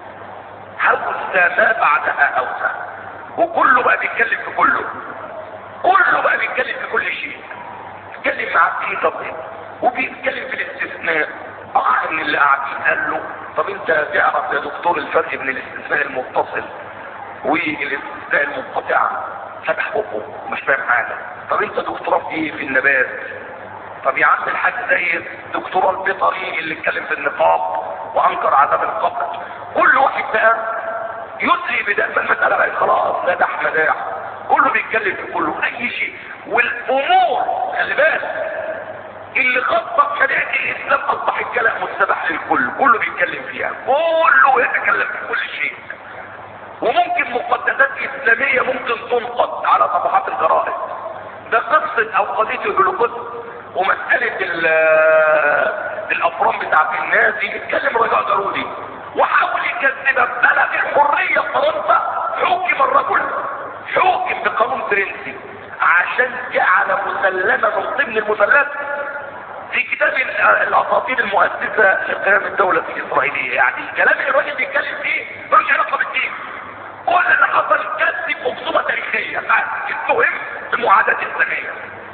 [SPEAKER 2] حوسة ما بعدها اوسع، وكله بقى بيتكلم في كله، كله بقى بيتكلم في كل شيء. بيتكلم مع الدين طب ايه، وبيتكلم في الاستثناء. ان اللي قاعدين قال له طب انت تعرف يا دكتور الفرق بين الاستثناء المتصل والاستثناء المنقطع؟ فتح بقه مش فاهم حاجه. طب انت دكتوراه في ايه؟ في النبات. طب يا عم الحاج زي دكتوراه البيطري اللي اتكلم في النقاب وانكر عذاب القبر. كل واحد بقى يدري بده، المساله بقت خلاص لا دح مداح، كله بيتكلم في كله اي شيء. والامور خلي بالك اللي خطط شريعه الاسلام اصبح الكلام مستباح للكل، كله بيتكلم فيها، كله يتكلم في كل شيء. وممكن مقدسات اسلاميه ممكن تنقض على صفحات الجرائد. ده قصه او قضيه الهولوكوست ومساله الافران بتاعت الناس دي، بيتكلم رجاء ضروري وحاول يكذبها. بلد الحريه في فرنسا حكم الرجل، حكم بقانون فرنسي عشان جعل مسلمه من ضمن المسلمات في كتاب الاساطير المؤسسه لقيام الدوله الاسرائيليه. يعني الكلام اللي الراجل بيتكلم فيه ملوش علاقه بالدين. كل اللي حصل كذب وخصومه تاريخيه، اتهم بمعاداه اسلاميه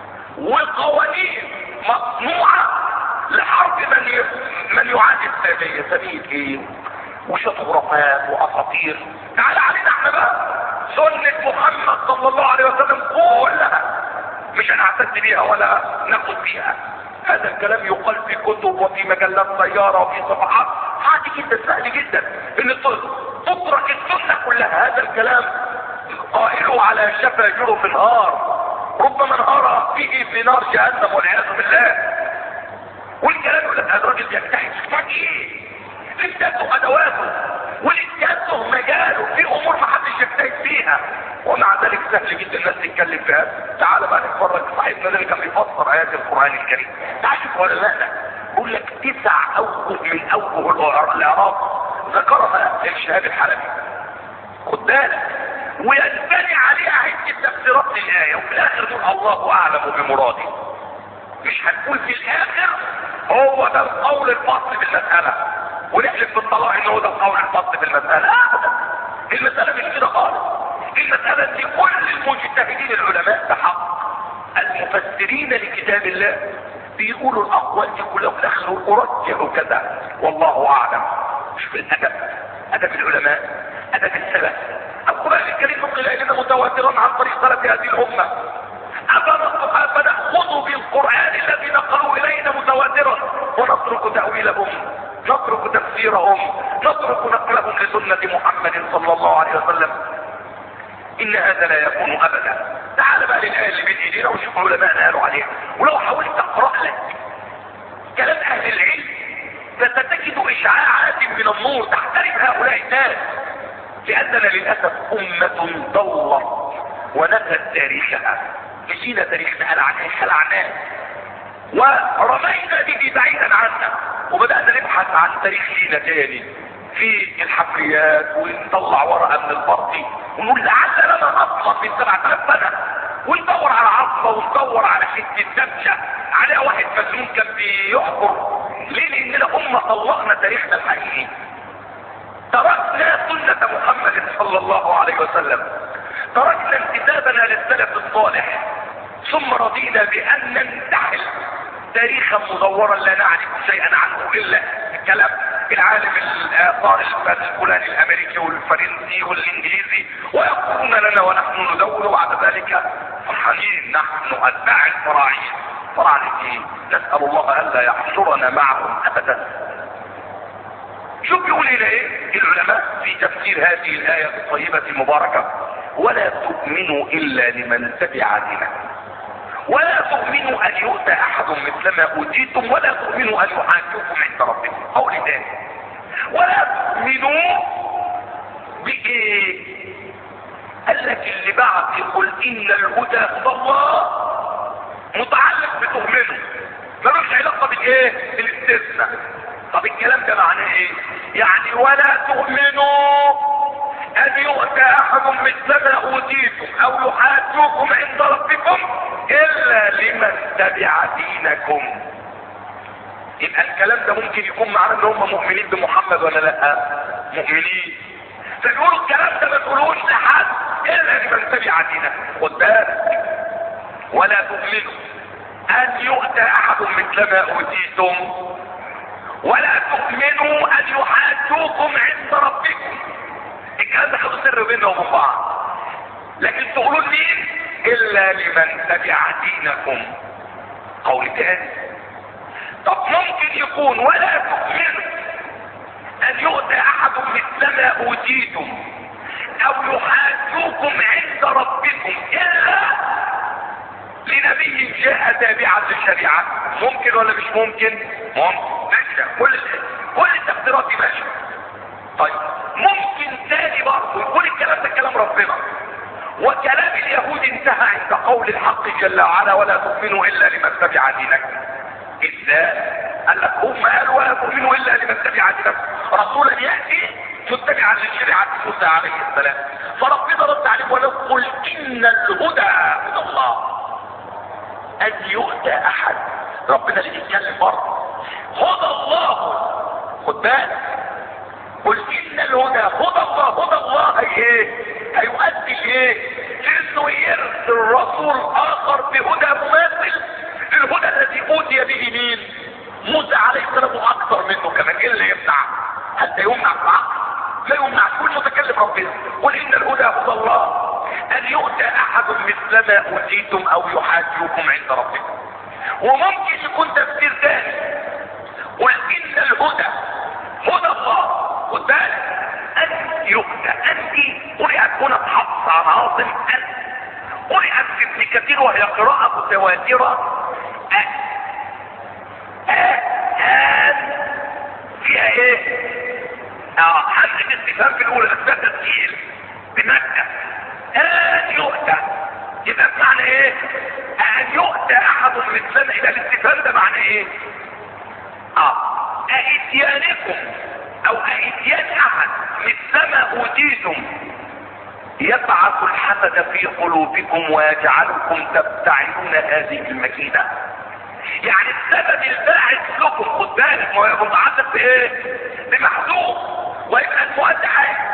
[SPEAKER 2] وقوانين مصنوعه لحرب من يعادي الاسلاميه. سبيل ايه؟ وشويه خرافات واساطير. تعال علينا احنا بقى، سنه محمد صلى الله عليه وسلم كلها مش هنعتد بيها ولا ناخد بيها. هذا الكلام يقال في كتب وفي مجلات سيارة وفي صفحات، عادي جدا، سهل جدا ان تترك السنة كلها. هذا الكلام قائله على شفا جرف النار، ربما انهار فيه في نار جهنم والعياذ بالله. والكلام يقول لك هذا الراجل بيجتهد ايه؟ لسه ادواته ولسه مجاله في امور ما حدش يجتهد فيها، ومع ذلك سهل جدا الناس تتكلم فيها. تعال بقى نتفرج صاحبنا ده كان بيفسر ايات القران الكريم، تعال شوف ولا لا. يقول لك 9 اوجه من اوجه الاعراب ذكرها الشهاب الحلبي، خد بالك، وينبني عليها عده تفسيرات للايه، وفي الاخر تقول الله اعلم بمراده. مش هنقول في الاخر هو ده القول الفصل في المساله ونحلف بالطلاق ان هو ده القول الفصل في المساله. ابدا، المساله مش كده خالص. المساله دي كل المجتهدين العلماء بحق المفسرين لكتاب الله بيقولوا الاقوال دي كلها في الاخر ارجح كذا والله اعلم. شوف الادب، ادب العلماء، ادب السلف. القران الكريم نقل الينا متواترا عن طريق سلف هذه الامه. فنأخذ بالقرآن الذي نقلوا إلينا متواترا ونترك تأويلهم، نترك تفسيرهم، نترك نقلهم لسنة محمد صلى الله عليه وسلم. إن هذا لا يكون أبدا. تعال بقى للآية اللي بين إيدينا ونشوف علماءنا قالوا عليها. ولو حاولت أقرأ لك كلام أهل العلم ستجد إشعاعات من النور تحترم هؤلاء الناس، لأننا للأسف أمة ضلت ونست تاريخها. نسينا تاريخنا، خلعناه ورمينا به بعيدا عنا، وبدأنا نبحث عن تاريخ لينا تاني في الحفريات ونطلع ورقة من البرطي ونقول لعلنا لنا نصمت من 7000 سنة، وندور على عصبة وندور على حتة دبشة عليها واحد مسنون كان بيحفر. ليه؟ لأننا أمة طلقنا تاريخنا الحقيقي، تركنا سنة محمد صلى الله عليه وسلم، تركنا انتسابنا للسلف الصالح، ثم رضينا بأن ننتحل تاريخا مزورا لا نعرف شيئا عنه إلا كلام العالم الآثار الفلاني الأمريكي والفرنسي والإنجليزي، ويقولون لنا ونحن ندور، وبعد ذلك فرحانين نحن أتباع الفراعنة. فراعنة نسأل الله ألا يحشرنا معهم أبدا. شوف بيقول لنا ايه العلماء في تفسير هذه الآية الطيبة المباركة: ولا تؤمنوا إلا لمن تبع دينكم، ولا تؤمنوا أن يؤتى أحد مثل ما أوتيتم، ولا تؤمنوا أن يحاكمكم عند ربكم. قول تاني: ولا تؤمنوا بإيه؟ قال لك اللي بعد يقول إن الهدى هدى الله متعلق بتؤمنوا، ملوش علاقة بالإيه؟ بالاستثناء. طب الكلام ده معناه ايه؟ يعني ولا تؤمنوا ان يؤتى احد مثل ما اوتيتم او يحاجوكم عند ربكم الا لمن تبع دينكم. يبقى الكلام ده ممكن يكون معناه ان هم مؤمنين بمحمد ولا لا؟ مؤمنين. فيقولوا الكلام ده ما تقولوش لحد الا لمن تبع دينكم. خد بالك، ولا تؤمنوا ان يؤتى احد مثل ما اوتيتم ولا تؤمنوا ان يحاجوكم عند ربكم. الكلام ده خدوا سر بيننا وبين بعض. لكن تقولوا مين؟ الا لمن تبع دينكم. قول تاني. طب ممكن يكون ولا تؤمنوا ان يؤتى احد مثل ما اوتيتم او يحاجوكم عند ربكم الا لنبي جاء تابعا للشريعه. ممكن ولا مش ممكن؟ ممكن. ماشي. كل التقديرات دي ماشيه. طيب ممكن تاني برضه يقول الكلام ده كلام ربنا وكلام اليهود انتهى عند قول الحق جل وعلا ولا تؤمنوا الا لمن تبع دينكم. ازاي؟ قال لك هم قالوا ولا تؤمنوا الا لمن تبع دينكم، رسولا ياتي متبعا لشريعه موسى عليه السلام. فربنا رد عليه ويقول ان الهدى هدى الله ان يؤتى احد. ربنا اللي بيتكلم برضه. هدى الله. خد بالك. قل ان الهدى هدى الله. هدى الله هيؤدي ايه؟ انه يرسل رسول اخر بهدى مماثل للهدى الذي اوتي به مين؟ موسى عليه السلام واكثر منه كمان. ايه اللي يمنع؟ هل ده يمنع العقل؟ لا يمنع. كل متكلم ربنا. قل ان الهدى هدى الله ان يؤتى احد مثل ما اوتيتم او يحاجوكم عند ربكم. وممكن يكون تفسير ثاني. قل ان الهدى هدى الله. خد بالك. ان يؤتى. انت قرئت هنا بحفص عن عاصم. ان قرئت في ابن كثير وهي قراءة متواترة. فيها ايه؟ حد الاستفهام في الاولى بس ده تسجيل بمكة. ان يؤتى يبقى بمعنى ايه؟ ان يؤتى احد مثلنا. يبقى الاستفهام ده معنى ايه؟ اتيانكم او اتيان احد مثلما اوتيتم يبعث الحسد في قلوبكم ويجعلكم تبتعدون هذه المكيدة. يعني السبب الباعث لكم. خد بالك ما هو متعلق بايه؟ بمحذوف. ويبقى المؤدى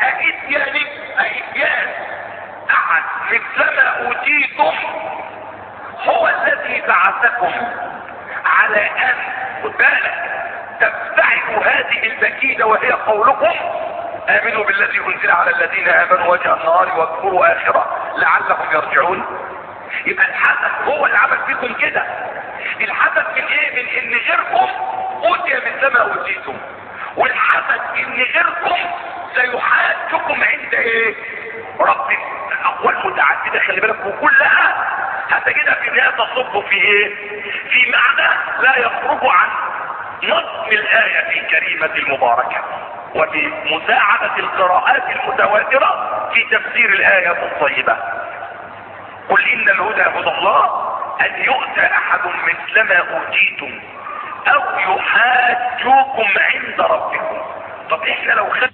[SPEAKER 2] اتيان احد مثلما اوتيتم هو الذي بعثكم على ان، خد بالك، تبتعدوا هذه المكيدة وهي قولكم امنوا بالذي انزل على الذين امنوا وجه النهار واكفروا اخره لعلهم يرجعون. يبقى الحسد هو اللي عمل فيكم كده. الحسد من ايه؟ من ان غيركم اوتي مثل ما اوتيتم، والحسد ان غيركم سيحاجكم عند ايه؟ ربكم. الاقوال متعدده خلي بالك وكلها هتجدها في النهايه تصب في ايه؟ في معنى لا يخرج عن نظم الايه الكريمه المباركه وبمساعده القراءات المتواتره في تفسير الايه الطيبه. قل ان الهدى هدى الله ان يؤتى احد مثل ما اوتيتم او يحاجوكم عند ربكم. طب احنا لو خدنا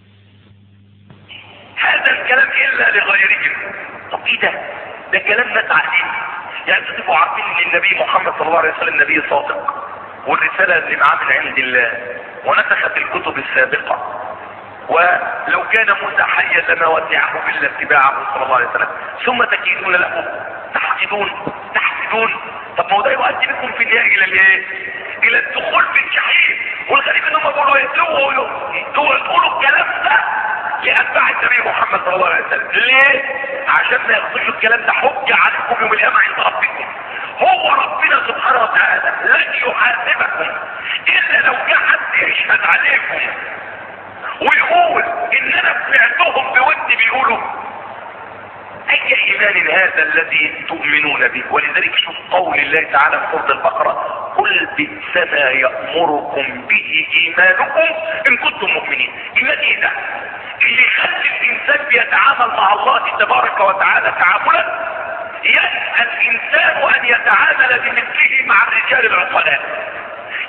[SPEAKER 2] هذا الكلام الا لغيرهم، طب ايه ده؟ ده كلام ناس عاقلين. يعني انتوا تبقوا عارفين ان النبي محمد صلى الله عليه وسلم نبي صادق والرساله اللي معاه من عند الله ونسخت الكتب السابقه، ولو كان موسى حيا لما وسعه الا اتباعه صلى الله عليه وسلم، ثم تكيدون له تحسدون. طب ما هو ده يؤدي بكم في النهايه الى الايه؟ الى الدخول في الجحيم. والغريب ان هم بيقولوا يقولوا الكلام ده لاتباع النبي محمد صلى الله عليه وسلم. ليه؟ عشان ما ياخدوش الكلام ده حجه عليكم يوم القيامه عند ربكم. هو ربنا سبحانه وتعالى لن يحاسبكم الا لو جه حد يشهد عليكم ويقول ان انا سمعتهم بودي بيقولوا. اي ايمان هذا الذي تؤمنون به؟ ولذلك شوف قول الله تعالى في سورة البقرة قل بئس ما يأمركم به ايمانكم ان كنتم مؤمنين. ايمان ايه ده؟ اللي يخلي الانسان بيتعامل مع الله تبارك وتعالى تعاملا يسأل الانسان ان يتعامل بمثله مع الرجال العقلاء،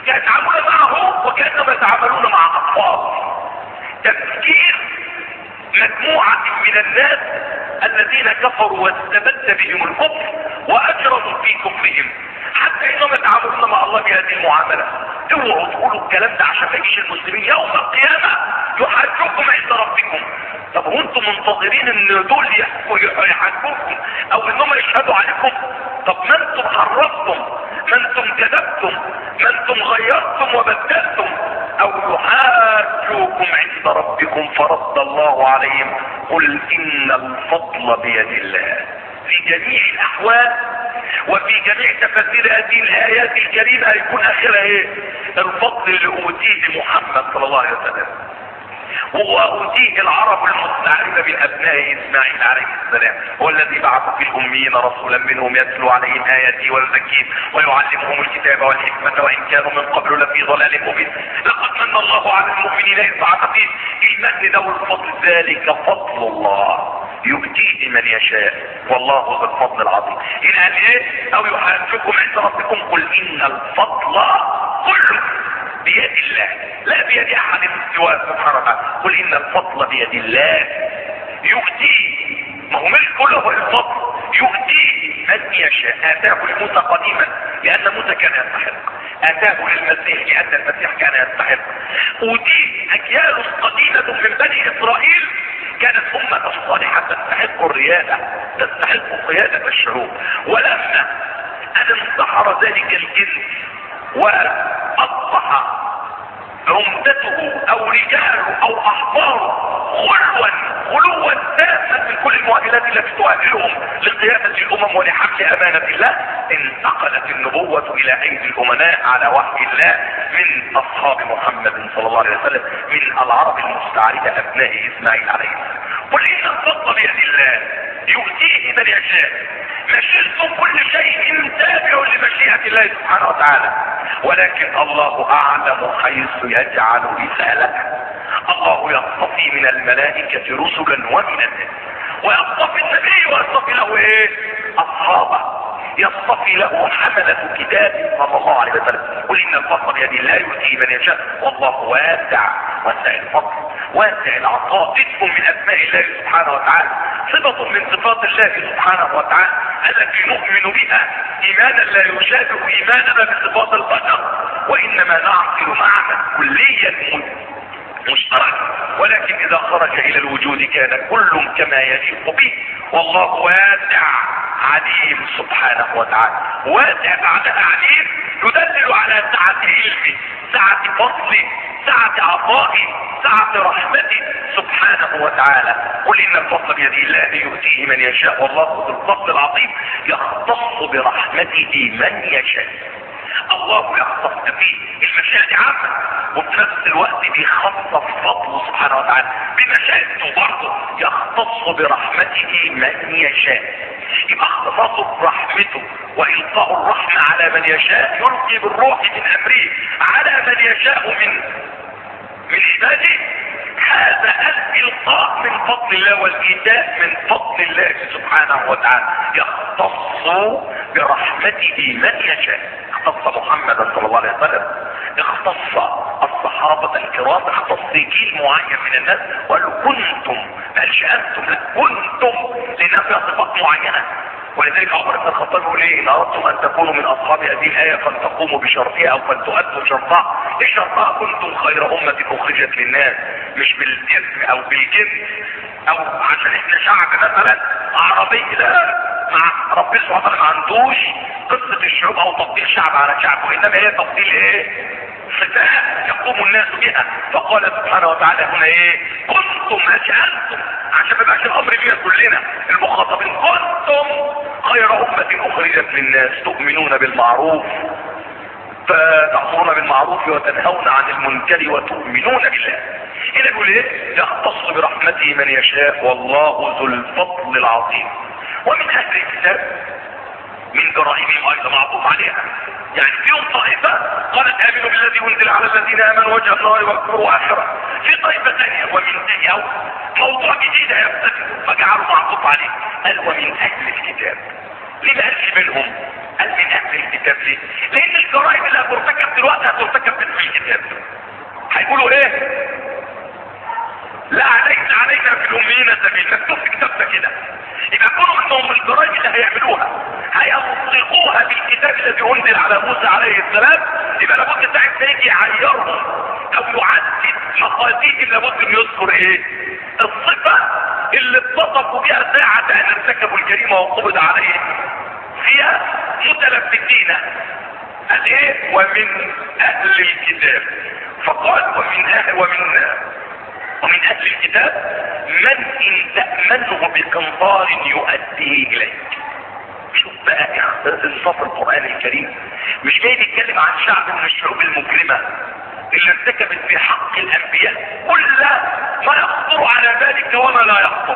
[SPEAKER 2] يتعاملون معه وكأنهم يتعاملون مع اطفال. تفكير
[SPEAKER 1] مجموعة من الناس الذين كفروا واستبد بهم الكفر واجرموا في كفرهم، حتى انهم يتعاملون مع الله بهذه المعاملة. اوعوا تقولوا الكلام ده عشان ما يجيش المسلمين يوم القيامة يحاجوكم عند ربكم. طب وانتم منتظرين ان دول يحاجوكم او انهم يشهدوا عليكم؟ طب ما انتم حرفتم، ما انتم كذبتم، ما انتم غيرتم وبدلتم، او يحاجوكم عند ربكم فرد الله عليهم قل ان الفضل بيد الله. في جميع الاحوال وفي جميع تفاسير هذه الايات الكريمه يكون اخرها ايه؟ الفضل اللي اوتيه محمد صلى الله عليه وسلم، واوتيه العرب المستعربه من ابناء اسماعيل عليه السلام، هو الذي بعث في الاميين رسولا منهم يتلو عليهم اياته ويزكيهم ويعلمهم الكتاب والحكمه وان كانوا من قبل لفي ضلال مبين. لقد من الله على المؤمنين اذ بعث فيهم. المن ذو الفضل ذلك فضل الله يؤتيه من يشاء والله ذو الفضل العظيم. هنا قال ايه؟ او يحاجوكم عند ربكم قل ان الفضل كله بيد الله لا بيد احد سواه سبحانه وتعالى. قل ان الفضل بيد الله يؤتيه، ما هو مش كله الفضل، يؤتيه من يشاء. اتاه لموسى قديما لان موسى كان يستحق، اتاه للمسيح لان المسيح كان يستحق، اوتيه اجيال قديمه من بني اسرائيل كانت امة صالحة تستحق الريادة، تستحق قيادة الشعوب. ولما ان انتحر ذلك الجنس واصبح عمدته او رجاله او احباره خلوا تاما من كل المؤهلات التي تؤهلهم لقيادة الامم ولحمل امانة الله، انتقلت النبوة الى ايدي الامناء على وحي الله من اصحاب محمد صلى الله عليه وسلم من العرب المستعربة ابناء اسماعيل عليه السلام. قل ان الفضل بيد الله يؤتيه من يشاء. مشيئتم كل شيء تابع لمشيئة الله سبحانه وتعالى، ولكن الله اعلم حيث يجعل رسالته. الله يصطفي من الملائكة رسلا ومن الناس، ويصطفي النبي ويصطفي له ايه؟ اصحابه، يصطفي له حملة كتاب صلى الله عليه وسلم. قل ان الفضل بيد الله يؤتيه من يشاء والله واسع الفضل واسع العطاء. اسم من اسماء الله سبحانه وتعالى، صفة من صفات الله سبحانه وتعالى التي نؤمن بها ايمانا لا يشابه ايماننا بصفات البشر، وانما نعقل معنى كليا مشترك، ولكن اذا خرج الى الوجود كان كل كما يليق به. والله واسع عليم سبحانه وتعالى. واسع بعدها عليم يدلل على سعة علمه، سعة فضله، سعة عطائه، سعة رحمته سبحانه وتعالى. قل ان الفضل بيد الله يؤتيه من يشاء والله ذو الفضل العظيم. يختص برحمته من يشاء. الله يختص فيه المشيئة عامة، وفي نفس الوقت بيخصص فضله سبحانه وتعالى بمشيئته برضه، يختص برحمته من يشاء. يبقى اختصاصه برحمته والقاء الرحمة على من يشاء، يلقي بالروح من امره على من يشاء من عباده. هذا الالقاء من فضل الله والايتاء من فضل الله سبحانه وتعالى. يختص برحمته من يشاء. اختص محمدا صلى الله عليه وسلم، اختص الصحابة الكرام، اختص جيل معين من الناس وقالوا كنتم، ما قالش انتم، لا كنتم، لانها فيها صفات معينة. ولذلك عمر بن الخطاب يقول ايه؟ ان اردتم ان تكونوا من اصحاب هذه الايه فلتقوموا بشرطها او فلتؤدوا شرطها. ايه شرطها؟ كنتم خير امه اخرجت للناس، مش بالاسم او بالجنس او عشان احنا شعب مثلا عربي، لا، مع ربنا سبحانه وتعالى ما عندوش قصه الشعوب او تفضيل شعب على شعب، وانما هي تفضيل ايه؟ صفات يقوم الناس بها. فقال سبحانه وتعالى هنا ايه؟ كنتم، مش انتم، عشان ما يبقاش الامر بينا كلنا المخاطبين. كنتم خير امة اخرجت للناس تؤمنون بالمعروف فتأمرون بالمعروف وتنهون عن المنكر وتؤمنون بالله. هنا يقول ايه؟ يختص برحمته من يشاء والله ذو الفضل العظيم. ومن اهل الكتاب من جرائمهم ايضا معطوف عليها، يعني فيهم طائفة قالت امنوا بالذي انزل على الذين امنوا وجه النار واكفروا اخره. في طائفة ثانية ومن ثانية او موضوع جديد يفتتح فجعلوا معطوف عليه. قال ومن اهل الكتاب. ليه ما قالش منهم؟ قال من اهل الكتاب ليه؟ لان الجرائم اللي هترتكب دلوقتي هترتكب في الكتاب. هيقولوا ايه؟ لا عليك علينا في الاميين سبيل، مكتوب في كتابنا كده. يبقى كلهم انهم الجرائم اللي هيعملوها هيصدقوها بالكتاب الذي انزل على موسى عليه السلام، يبقى لابد ساعتها يجي يعيرهم او يعدد مقادير، لابد انه يذكر ايه؟ الصفه اللي اتصفوا بها ساعه ان ارتكبوا الجريمه وقبض عليهم فيها متلبسين. قال ايه؟ ومن اهل الكتاب. فقال ومن اهل الكتاب من ان تأمنه بقنطار يؤديه اليك. شوف بقى انصاف القرآن الكريم، مش جاي يتكلم عن شعب من الشعوب المجرمة اللي ارتكبت في حق الانبياء كل ما يخطر على ذلك وما لا يخطر.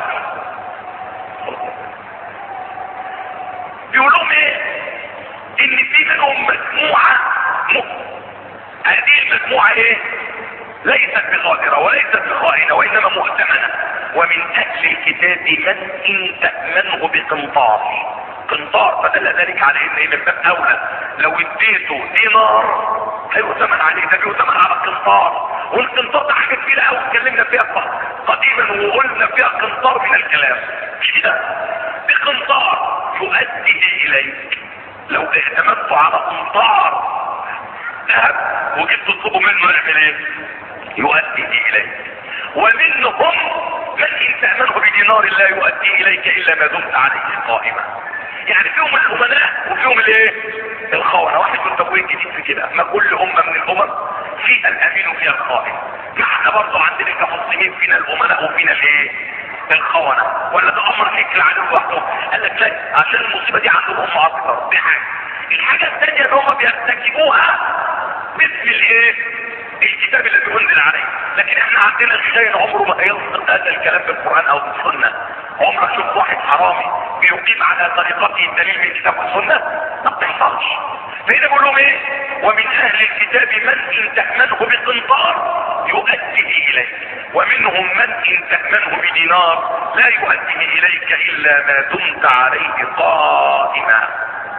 [SPEAKER 1] بيقولوا ايه؟ ان في منهم مجموعة هذه المجموعة ايه؟ ليست بغادرة وليست بخائنة وانما مؤتمنة. ومن اهل الكتاب من ان تأمنه بقنطار. قنطار فدل ذلك على ان من باب اولى لو اديته دينار هيؤتمن عليه، ده بيؤتمن على قنطار. والقنطار ده حاجة كبيرة قوي اتكلمنا فيها قديما وقلنا فيها قنطار من الكلام، مش كده؟ بقنطار يؤدي اليك. لو اعتمدت على قنطار ذهب وجبت تطلبوا منه يعمل ايه؟ يؤدي اليك. ومنهم من ان تأمنه بدينار لا يؤدي اليك الا ما دمت عليه قائما. يعني فيهم الامناء وفيهم الايه؟ الخونة. واحد من تبويب جديد في كده، ما كل امة من الامم في الامين وفيها الخائن. ما احنا برضه عندنا كمسلمين فينا الامناء وفينا الايه؟ الخونة. ولا ده امر حكر عليه لوحده؟ قال لك لا، عشان المصيبة دي عندهم هم اكثر. دي حاجة. الحاجة الثانية ان هم بيرتكبوها باسم الايه؟ الكتاب الذي انزل عليه. لكن احنا عندنا الخاين عمره ما هيصدق هذا الكلام في القرآن او في السنة. عمرك شفت واحد حرامي بيقيم على طريقته الدليل من الكتاب والسنة؟ ما بتحصلش. فهنا بيقول لهم ايه؟ ومن اهل الكتاب من ان تأمنه بقنطار يؤديه اليك، ومنهم من ان تأمنه بدينار لا يؤديه اليك الا ما دمت عليه قائما.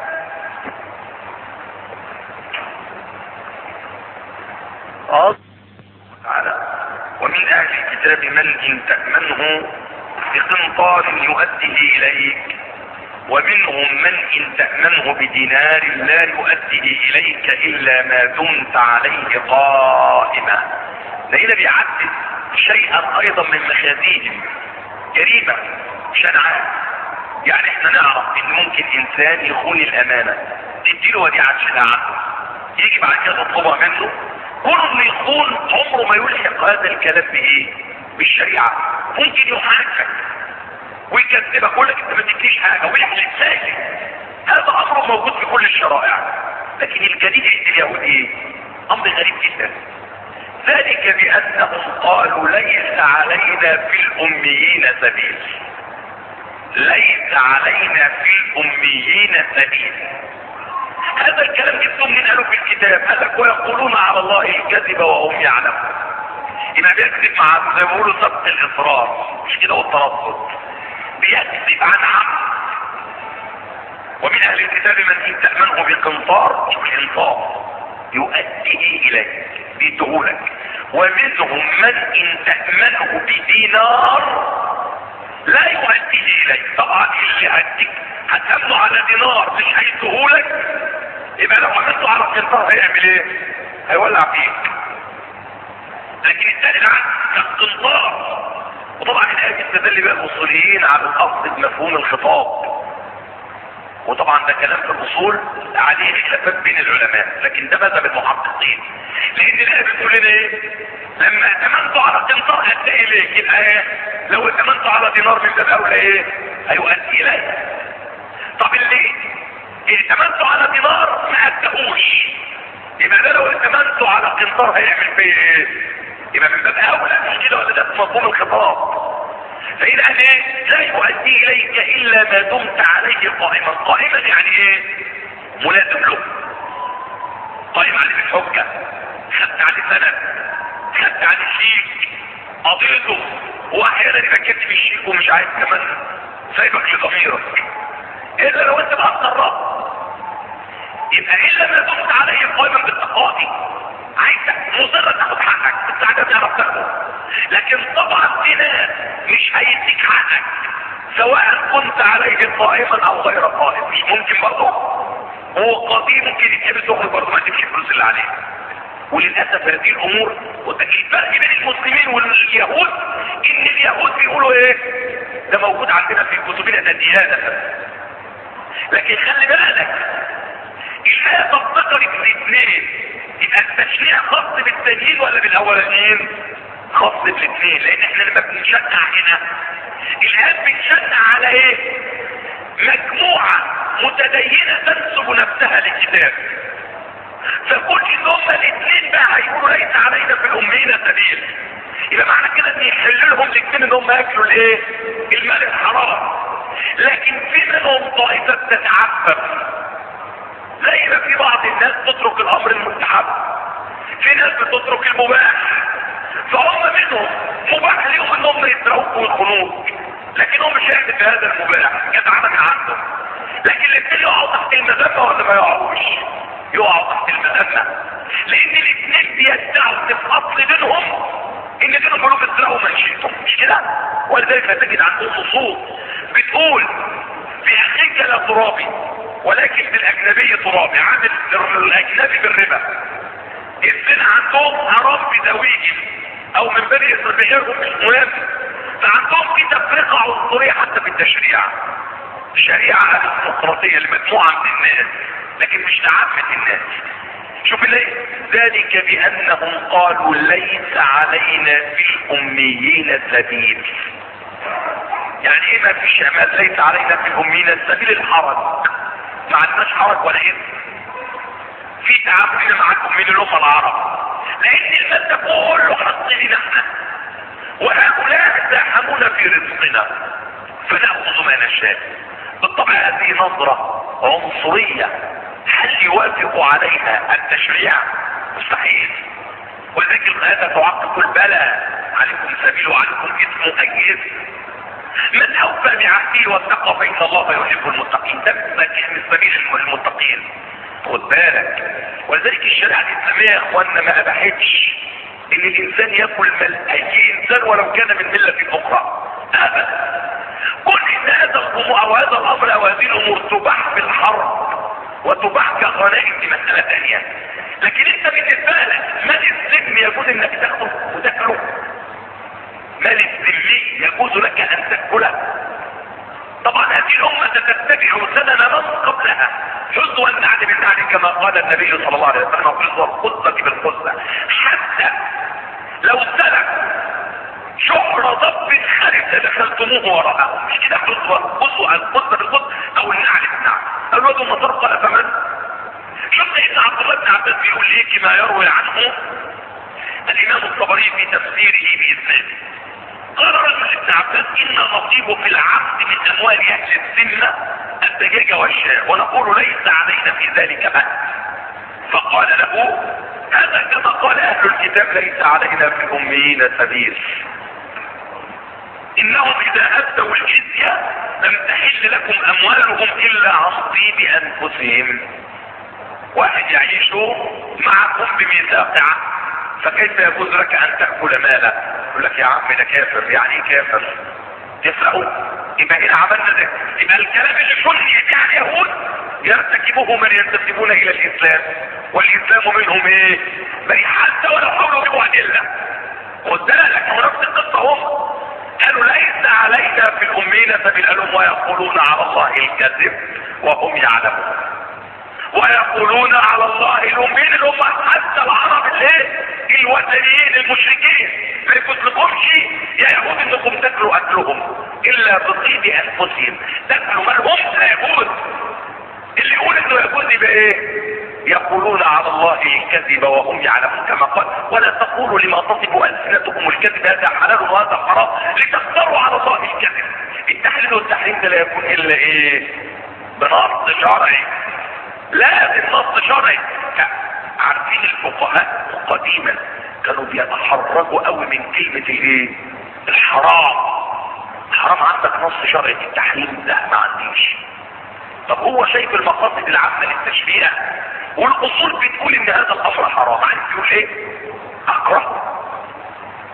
[SPEAKER 1] تعالى ومن اهل الكتاب من ان تأمنه بقنطار يؤديه اليك ومنهم من ان تأمنه بدينار لا يؤديه اليك الا ما دمت عليه قائما. لقينا بيعدد شيئا ايضا من مخازيهم، جريمة شنعاء. يعني احنا نعرف ان ممكن انسان يخون الامانة تديله وديعة شناعة، يجي بعد كده تطلبها منه، كل يخون عمره ما يلحق هذا الكلام بايه؟ بالشريعة. ممكن يحاكك ويكذبك يقول لك انت ما تديش حاجة ويحلف ساكت، هذا امر موجود في كل الشرائع. لكن الجديد عند اليهود ايه؟ امر غريب جدا. ذلك بانهم قالوا ليس علينا في الاميين سبيل. ليس علينا في الاميين سبيل. هذا الكلام جبتم من قالوا في الكتاب. قال لك ويقولون على الله الكذب وهم يعلمون. يبقى بيكذب مع زي ما بيقولوا سبق الاصرار، مش كده؟ والترصد بيكذب عن عمد. ومن اهل الكتاب من ان تأمنه بقنطار، شوف الانصاف، يؤديه اليك بيديهولك. ومنهم من ان تأمنه بدينار لا يؤديه اليك. طبعا اللي هتأمنه على دينار مش هيديهولك، يبقى لو عملته على قنطار هيعمل ايه؟ هيولع فيك. لكن الثاني كالقنطار. وطبعا الآية تستدل بها الاصوليين على الاصل بمفهوم الخطاب، وطبعا ده كلام في الاصول عليه خلافات بين العلماء، لكن ده مذهب المحققين. لان الآية بتقول لنا ايه؟ لما ائتمنته على قنطار هتلاقي ليك، يبقى ايه؟ لو ائتمنته على دينار من باب اولى ايه؟ هيؤدي اليه. طب اللي ائتمنته على دينار ما ادهوش، يبقى ده لو ائتمنته على قنطار هيعمل فيه ايه؟ يبقى من باب اولى، مش كده ولا؟ ده مفهوم الخطاب. فإن قال ايه؟ لا يؤدي اليك الا ما دمت عليه قائما. قائما يعني ايه؟ ملازم له، قائم عليه بالحجة، خدت عليه سند، خدت عليه شيك، قضيته. واحيانا يبقى كاتب الشيك ومش عايز كمان سايبك لضميرك، الا لو انت بقى قررت. يبقى الا ما دمت عليه قائما بالتقاضي، عايز مصر تاخد حقك، بس عايز تعرف تاخده. لكن طبعا في ناس مش هيديك حقك سواء كنت عليه قائما او غير قائم، مش ممكن برضه. هو قاضي ممكن يتحبس ويخرج برضه ما يديكش الفلوس اللي عليه. وللاسف هذه الامور، الفرق بين المسلمين واليهود ان اليهود بيقولوا ايه؟ ده موجود عندنا في كتبنا ده ديانه. لكن خلي بالك الآية تفتقر الاثنين، يبقى التشريع خاص بالتانيين ولا بالاولانيين؟ خاص بالاثنين، لان احنا لما بنشجع هنا الآية بتشجع على ايه؟ مجموعة متدينة تنسب نفسها للكتاب، فكل ان هم الاثنين بقى هيقولوا ليس علينا في الاميين سبيل، يبقى معنى كده ان يحل لهم الاثنين ان هم ياكلوا الايه؟ المال الحرام. لكن في منهم طائفة بتتعفف، زي ما في بعض الناس تترك الامر المستحب، في ناس بتترك المباح، فهم منهم مباح لهم ان هم يتروكوا ويخنوك، لكن هم مش هيعمل في هذا المباح جدعانة من عندهم. لكن الاثنين يقعوا تحت المذمة ولا ما يقعوش؟ يقعوا تحت المذمة، لان الاثنين بيدعوا في الاصل دينهم ان دينهم قلوب تسرقوا منشئتهم، مش كده؟ ولذلك هتجد عندهم نصوص بتقول في اخيك لا ترابي ولكن بالاجنبي ترابي، عامل الاجنبي بالربا. الزنا عندهم حرام بزواج او من بني غيرهم مش مهم، فعندهم في تفرقه عنصريه حتى في التشريع. شريعه ديمقراطيه لمجموعه من الناس لكن مش لعامه الناس. شوف ليه؟ ذلك بانهم قالوا ليس علينا في الاميين سبيل. يعني ايه ما فيش امان؟ ليس علينا في الاميين سبيل الحرج، ما عندناش حرج ولا ايه؟ في تعاملنا مع الاميين الامه العرب، لان المادة كله حاطين احنا، وهؤلاء زاحمونا في رزقنا فنأخذ ما نشاء. بالطبع هذه نظرة عنصرية، هل يوافق عليها التشريع؟ مستحيل. ولذلك الآية تعقب البلاء عليكم سبيل وعليكم اسم أجيب من أوفى بعهده واتقى فإن الله يحب المتقين. ده من سبيل المتقين، خد بالك. ولذلك الشريعة الإسلامية يا اخواننا ما أباحتش ان الانسان ياكل مال اي انسان ولو كان من ملة اخرى ابدا. كل ان هذا الامر او هذه الامور تباح في الحرب وتباح كغنائم، دي مسألة ثانية. لكن انت بالنسبة لك مال الذم يجوز انك تاخده وتاكله؟ مال الذمي يجوز لك ان تاكله؟ طبعا هذه الامة تتبع سنن من قبلها حذوا النعل بالنعل كما قال النبي صلى الله عليه وسلم، وحذوا الخزة بالخزة. حتى لو سلك شعر ضب خارج دخلتموه وراءه، مش كده؟ حذوا الخزة بالخزة او النعل بالنعل. الواد النصر قال فمن؟ شوف ابن عبد الله بن عباس بيقول ليه كما يروي عنه الامام الطبري في تفسيره بإسناده. قال رجل ابن عباس ان نصيب في العبد من اموال اهل الذمه الدجاج والشاة، ونقول ليس علينا في ذلك بأس. فقال له هذا كما قال اهل الكتاب ليس علينا في الاميين سبيل، انهم اذا ادوا الجزية لم تحل لكم اموالهم الا عن طيب انفسهم. واحد يعيش معكم بميثاق عهد، فكيف يجوز لك ان تأكل ماله؟ يقول لك يا عم ده كافر. يعني ايه كافر؟ تفرقوا؟ يبقى هنا عملنا ده. يبقى الكلام اللي شرعي بتاع اليهود يرتكبه من ينتسبون الى الاسلام، والاسلام منهم ايه؟ بل حتى ولو حاولوا يجيبوا ادله. خد بالك هو نفس القصه هم قالوا ليس علينا في الامين سبيل، قالوا ويقولون على الله الكذب وهم يعلمون. ويقولون على الله الامين اللي هم حتى العرب الايه؟ الوثنيين المشركين ما يجوزلكمش يا يهود انكم تاكلوا اكلهم الا بطيب انفسهم. تاكلوا مالهم لا يجوز. اللي يقول انه يجوز يبقى ايه؟ يقولون على الله الكذب وهم يعلمون كما قال ولا تقولوا لما تصف السنتكم الكذب هذا حلال وهذا حرام لتفتروا على الله الكذب. التحليل والتحريم ده لا يكون الا ايه؟ بنص شرعي. لازم نص شرعي. عارفين الفقهاء قديما كانوا بيتحرجوا قوي من كلمة الايه؟ الحرام. حرام عندك نص شرعي، التحريم ده ما عنديش. طب هو شايف المقاصد العامة للتشريع والاصول بتقول ان هذا الامر حرام، عايز يقول ايه؟ اكره.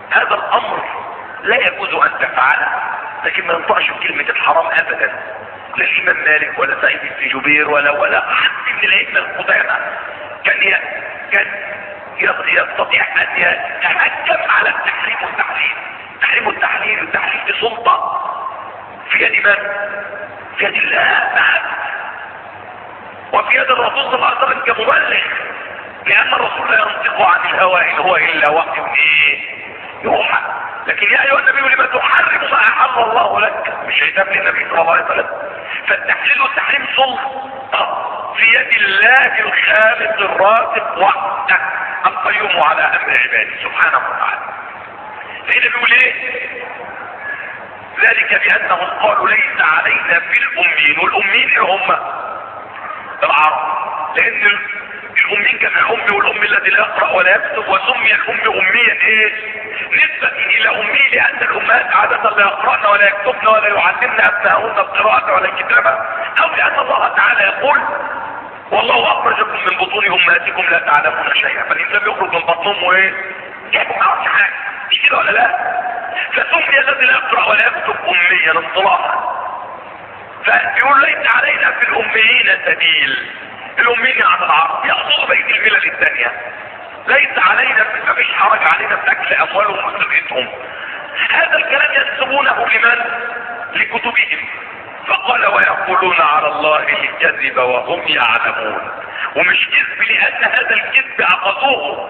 [SPEAKER 1] هذا الامر لا يجوز ان تفعله، لكن ما ينطقش بكلمة الحرام ابدا، لا الامام مالك ولا سعيد بن جبير ولا حد من الائمة القدامى كان يستطيع ان يتحكم على التحريم والتحليل. التحريم والتحليل والتحليل بسلطة في يد من؟ في يد الله تعالى، وفي يد الرسول صلى الله عليه وسلم كمبلغ، لان الرسول لا ينطق عن الهوى ان هو الا وحي يوحى. لكن يا ايها النبي لما تحرم ما احل الله لك، مش هيتم للنبي صلى الله عليه وسلم. فالتحليل والتحريم سلطة في يد الله الخالق الرازق وحده القيوم على امر عباده سبحانه وتعالى. فهنا بيقول ايه؟ ذلك بانهم قالوا ليس علينا في الامين، والامين هم العرب، لان الامين جمع امي، والامي الذي لا يقرأ ولا يكتب، وسمي الامي اميا ايه؟ نسبة الى امي، لان الامهات عادة لا يقرأن ولا يكتبن ولا يعلمن ابنائهن القراءة ولا الكتابة، او لان الله تعالى يقول والله اخرجكم من بطون امهاتكم لا تعلمون شيئا، فالانسان بيخرج من بطنهم وايه؟ يعني ما يعرفش حاجة، مش كده ولا لا؟ فسمي الذي لا يقرأ ولا يكتب اميا اصطلاحا. فيقول ليس علينا في الاميين سبيل، الاميين عن العرب يقصد بين الملل الثانية، ليس علينا مفيش حرج علينا في اكل اموالهم وسرقتهم. هذا الكلام ينسبونه لمن؟ لكتبهم. فقال ويقولون على الله الكذب وهم يعلمون، ومش كذب لان هذا الكذب عقدوه،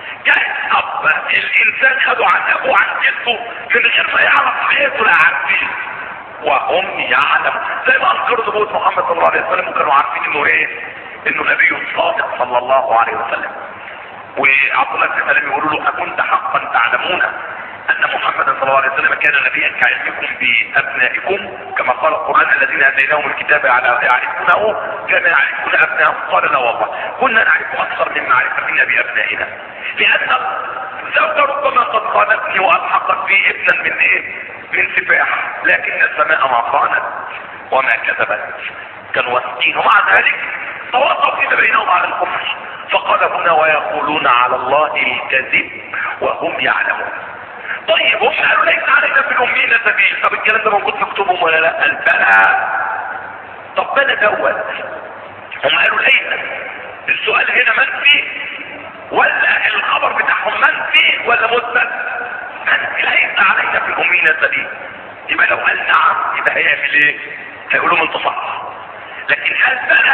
[SPEAKER 1] اب الانسان خدوا عن ابوه عن جده من غير ما يعرف حياته لا عارفين، وهم يعلم. زي ما انكروا نبوة محمد صلى الله عليه وسلم وكانوا عارفين انه ايه؟ انه نبي صادق صلى الله عليه وسلم. وعبد الله بن سلام يقولوا له اكنت حقا تعلمون ان محمدا صلى الله عليه وسلم كان نبيا كعلمكم بابنائكم، كما قال القرآن الذين اتيناهم الكتاب يعرفونه كما يعرفون ابنائهم. قال لا والله كنا نعرف اكثر من معرفتنا بابنائنا، لان الزوجة ربما قد خانتني والحقت بي ابنا من ايه؟ من سفاح، لكن السماء ما خانت وما كذبت، كانوا واثقين، ومع ذلك تواصوا فيما بينهم على الكفر. فقال هنا ويقولون على الله الكذب وهم يعلمون. طيب هم قالوا ليس علينا في الامين سبيل، طب الكلام ده موجود في كتبهم ولا لا؟ قال بلى. طب بلى دوت، هم قالوا ليس، السؤال هنا منفي ولا الخبر بتاعهم منفي ولا مثبت؟ ليس علينا في الامين سبيل. يبقى لو قال نعم يبقى هيعمل ايه؟ هيقولوا من تصح. لكن قال بلى،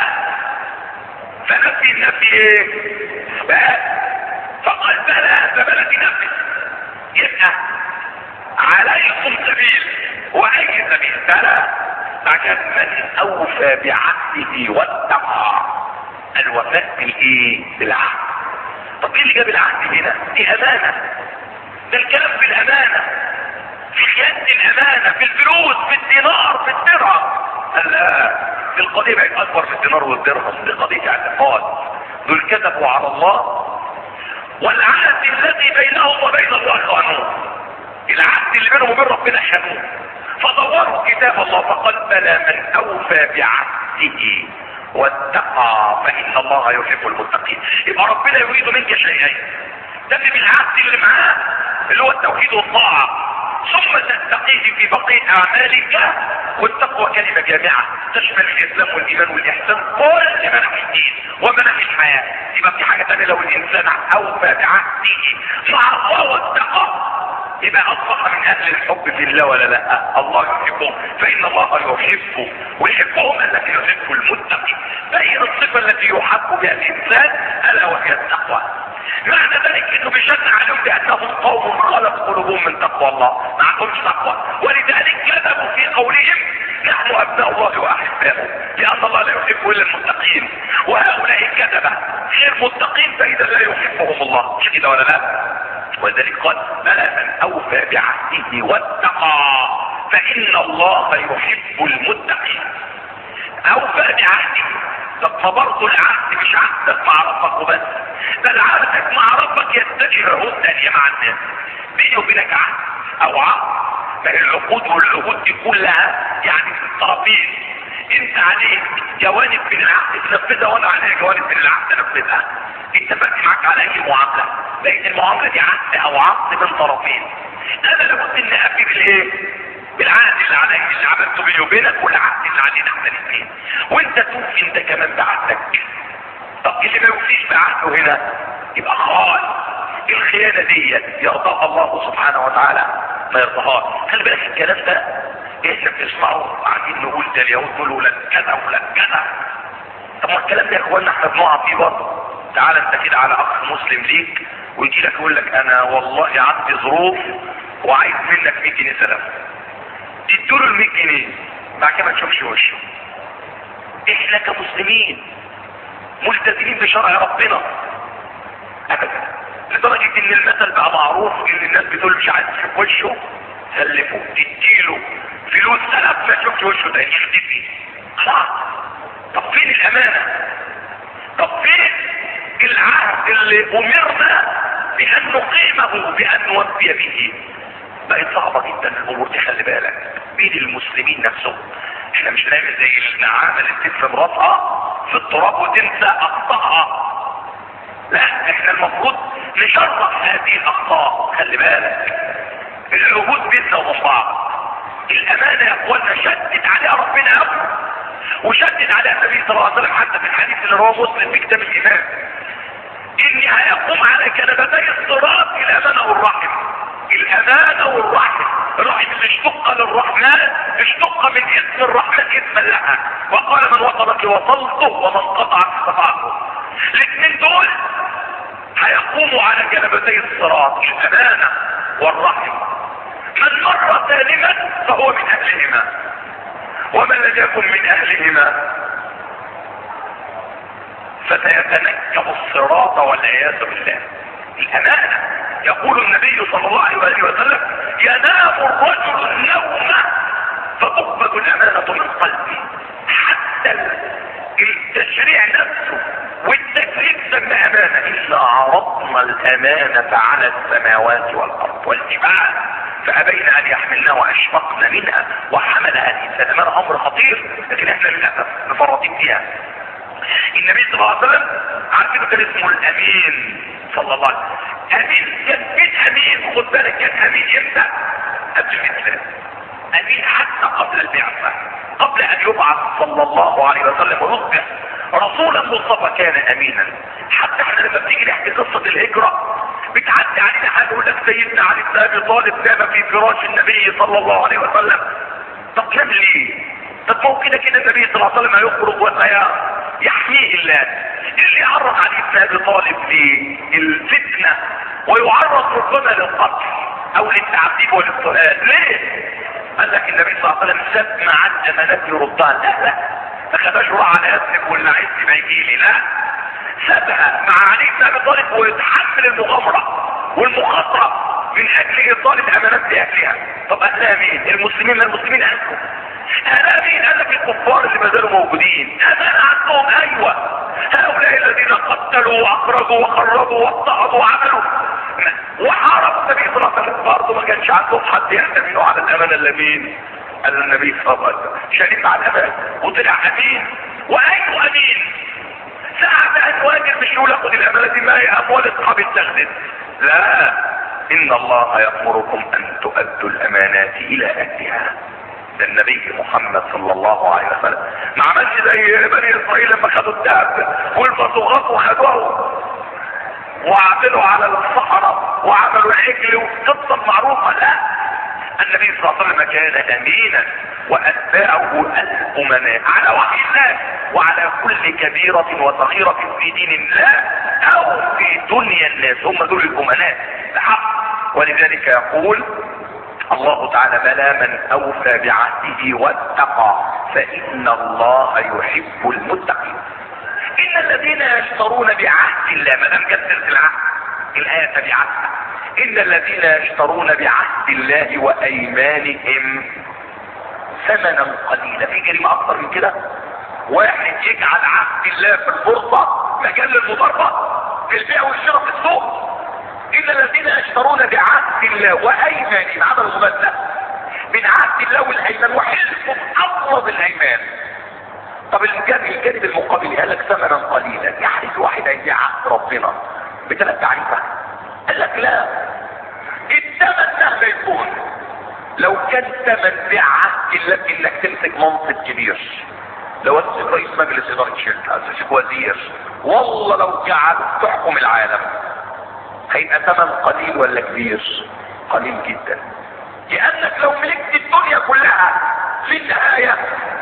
[SPEAKER 1] فنفي النفي ايه؟ بقى فقال بلى، فبلى في نفي، يبقى عليكم سبيل. واي سبيل؟ بلى عشان من اوفى بعهده واتقى. الوفاء بالايه؟ بالعهد. طب ايه اللي جاب العهد هنا؟ دي امانه، ده الكلام في الامانه، في خيانه الامانه، في الفلوس، في الدينار، في الدرهم. القضيه بقت اكبر في الدينار والدرهم، دي قضيه اعتقاد. دول كذبوا على الله، والعهد الذي بينهم وبين الله خانوه، العهد اللي بينهم وبين ربنا خانوه، فدوروا كتاب الله. فقال بلى من اوفى بعهده واتقى فان الله يحب المتقين. يبقى ربنا يريد منك شيئين، تتم العهد اللي معاه اللي هو التوحيد والطاعه، ثم تتقيه في بقيه اعمالك. والتقوى كلمه جامعه تشمل الاسلام والايمان والاحسان، كل مناحي الدين ومناحي الحياه. يبقى في حاجه ثانيه، لو الانسان اوفى بعهده مع الله واتقى يبقى اصبح من اهل الحب في الله ولا لا؟ الله يحبه، فان الله يحبه ويحبهم التي يحب المتقي. فهي الصفه التي يحب بها الانسان الا وهي التقوى. معنى ذلك انه بيشجع عليهم بانهم قوم خلق قلوبهم من تقوى الله، ما عندهمش تقوى، ولذلك كذبوا في قولهم نحن ابناء الله واحباؤه، لان الله لا يحب الا المتقين. وهؤلاء كذبه غير متقين فاذا لا يحبهم الله، مش كده ولا لا؟ ولذلك قال بلى من اوفى بعهده واتقى فان الله يحب المتقين. اوفى بعهده، طب برضه العهد مش عهدك مع ربك وبس، بل عهدك مع ربك يتجه عهود ثانيه مع الناس. بيني وبينك عهد او عقد، ما العقود والعهود دي كلها يعني في الطرفين، انت عليك جوانب من العقد تنفذها وانا عليا جوانب من العقد تنفذها. اتفقت معاك على اي معامله، بقت المعامله دي عقد او عقد من طرفين، انا لابد ان افي بالايه؟ بالعقد اللي عليا اللي عملته بيني وبينك والعقد اللي علينا احنا الاثنين، وانت توفي انت كمان بعقدك. طب اللي ما يوفيش بعقده هنا يبقى خال. الخيانه دي يرضاها الله سبحانه وتعالى؟ ما يرضاهاش. خلي بالك الكلام ده احنا بنسمعه قاعدين نقول ده اليهود دول ولا كذا ولا كذا. طب ما الكلام ده يا اخوانا احنا بنقع فيه برضه. تعال انت كده على اخ مسلم ليك ويجي لك يقول لك انا والله عندي ظروف وعايز منك 100 جنيه سلام، تديله ال 100 جنيه بعد كده ما تشوفش وشه. احنا كمسلمين ملتزمين بشرع ربنا ابدا، لدرجه ان المثل بقى معروف ان الناس بتقول مش عايز تشوف وشه سلفه، تديله فلوس سلف ما تشوفش وشه ده يختفي خلاص. طب فين الامانه؟ طب فين العهد اللي امرنا بان نقيمه بان نوفي به؟ بقت صعبه جدا الامور دي، خلي بالك بين المسلمين نفسهم. احنا مش نعمل زي النعامه اللي بتدفن راسها في التراب وتنسى اخطائها، لا احنا المفروض نشرح هذه الاخطاء. خلي بالك العهود بيننا وبين بعض، الامانه يا اخوانا شدد عليها ربنا قوي وشدد عليها النبي صلى الله عليه وسلم حتى في الحديث اللي رواه مسلم في كتاب الايمان، اني هيقوم على كنبتي الصراط الامانه والرحم. الامانه والرحم، الرحم اللي اشتق للرحمن اشتق من اسم الرحمن اسما لها، وقال من وصلك وصلته ومن قطعك قطعته. الاثنين دول هيقوموا على جنبتي الصراط، الامانه والرحم. من مر سالما فهو من اهلهما، ومن لم يكن من اهلهما فسيتنكب الصراط والعياذ بالله. الامانه، يقول النبي صلى الله عليه وسلم ينام الرجل النوم فتقبض الامانه من قلبه. حتى التشريع نفسه والتكليف سمى امانه، انا عرضنا الامانه على السماوات والارض والجبال فابين ان يحملنها واشفقن منها وحملها الانسان. امانه امر خطير لكن احنا للاسف مفرطين فيها. النبي صلى الله عليه وسلم عارفينه كان اسمه الامين صلى الله عليه وسلم. امين كان مين امين؟ خد بالك كان امين امتى؟ قبل الاسلام. امين حتى قبل البعثه، قبل ان يبعث صلى الله عليه وسلم ويصبح رسولا مصطفى كان امينا. حتى احنا لما بنيجي نحكي قصه الهجره بتعدي علينا حاجه يقول لك سيدنا علي بن ابي طالب نام في فراش النبي صلى الله عليه وسلم. طب نام ليه؟ طب ما هو كده كده النبي صلى الله عليه وسلم هيخرج وسيحميه الله. اللي يعرض علي بن ابي طالب للفتنه ويعرض ربما للقتل او للتعذيب وللسؤال ليه؟ قال لك النبي صلى الله عليه وسلم ساب مع الامانات يردها. لا ما خدهاش روح على يسلك واللي عايز ما يجيلي، لا سابها مع علي بن ابي طالب ويتحمل المغامره والمخاطره من اجل ايصال الامانات لاهلها. طب اهلها مين؟ المسلمين. ما المسلمين اهلهم. اهلها مين؟ قال لك الكفار اللي ما زالوا موجودين. اهلها عندهم ايوه، هؤلاء الذين قتلوا واخرجوا وخربوا واضطهدوا وعملوا وحاربوا النبي صلى الله عليه وسلم، برضه ما كانش عندهم حد يأتمنوا على الامانه الا مين؟ قال النبي صلى الله عليه وسلم شريف على الامان وطلع امين. واي امين ساعة ان واجب مش يقول اخد الامانه دي ما هي اموال اصحاب التخدير. لا، ان الله يأمركم ان تؤدوا الامانات الى اهلها. ده النبي محمد صلى الله عليه وسلم ما عملش زي بني اسرائيل لما خدوا الذهب والبصوغات وخدوه وعملوا على الصحراء وعملوا العجل والقصه المعروفه. لا، النبي صلى الله عليه وسلم كان امينا واتباعه الامناء على وحي الله وعلى كل كبيره وصغيره في دين الله او في دنيا الناس، هم دول الامناء بحق. ولذلك يقول الله تعالى بلى من اوفى بعهده واتقى فان الله يحب المتقين. ان الذين يشترون بعهد الله، ما دام جت العهد الايه تبعتها، ان الذين يشترون بعهد الله وايمانهم ثمنا قليلا. في كلمه اكثر من كده؟ واحد يجعل عهد الله في البورصه مجال للمضاربه في البيع والشراء في السوق. ان الذين يشترون بعهد الله وايمانهم، عمل مبدل من عهد الله والايمان، وحلفهم ابغض الايمان
[SPEAKER 2] طب الجانب المقابل قال لك ثمنا قليلا، يعني الواحد هيبيع عهد ربنا بثلاث تعريفه. قال لك لا، الثمن مهما يكون، لو كان ثمن بيع عهد لك انك تمسك منصب كبير، لو امسك رئيس مجلس اداره شركه، امسك وزير، والله لو قعدت تحكم العالم، هيبقى ثمن قليل ولا كبير؟ قليل جدا. لانك لو ملكت الدنيا كلها في النهايه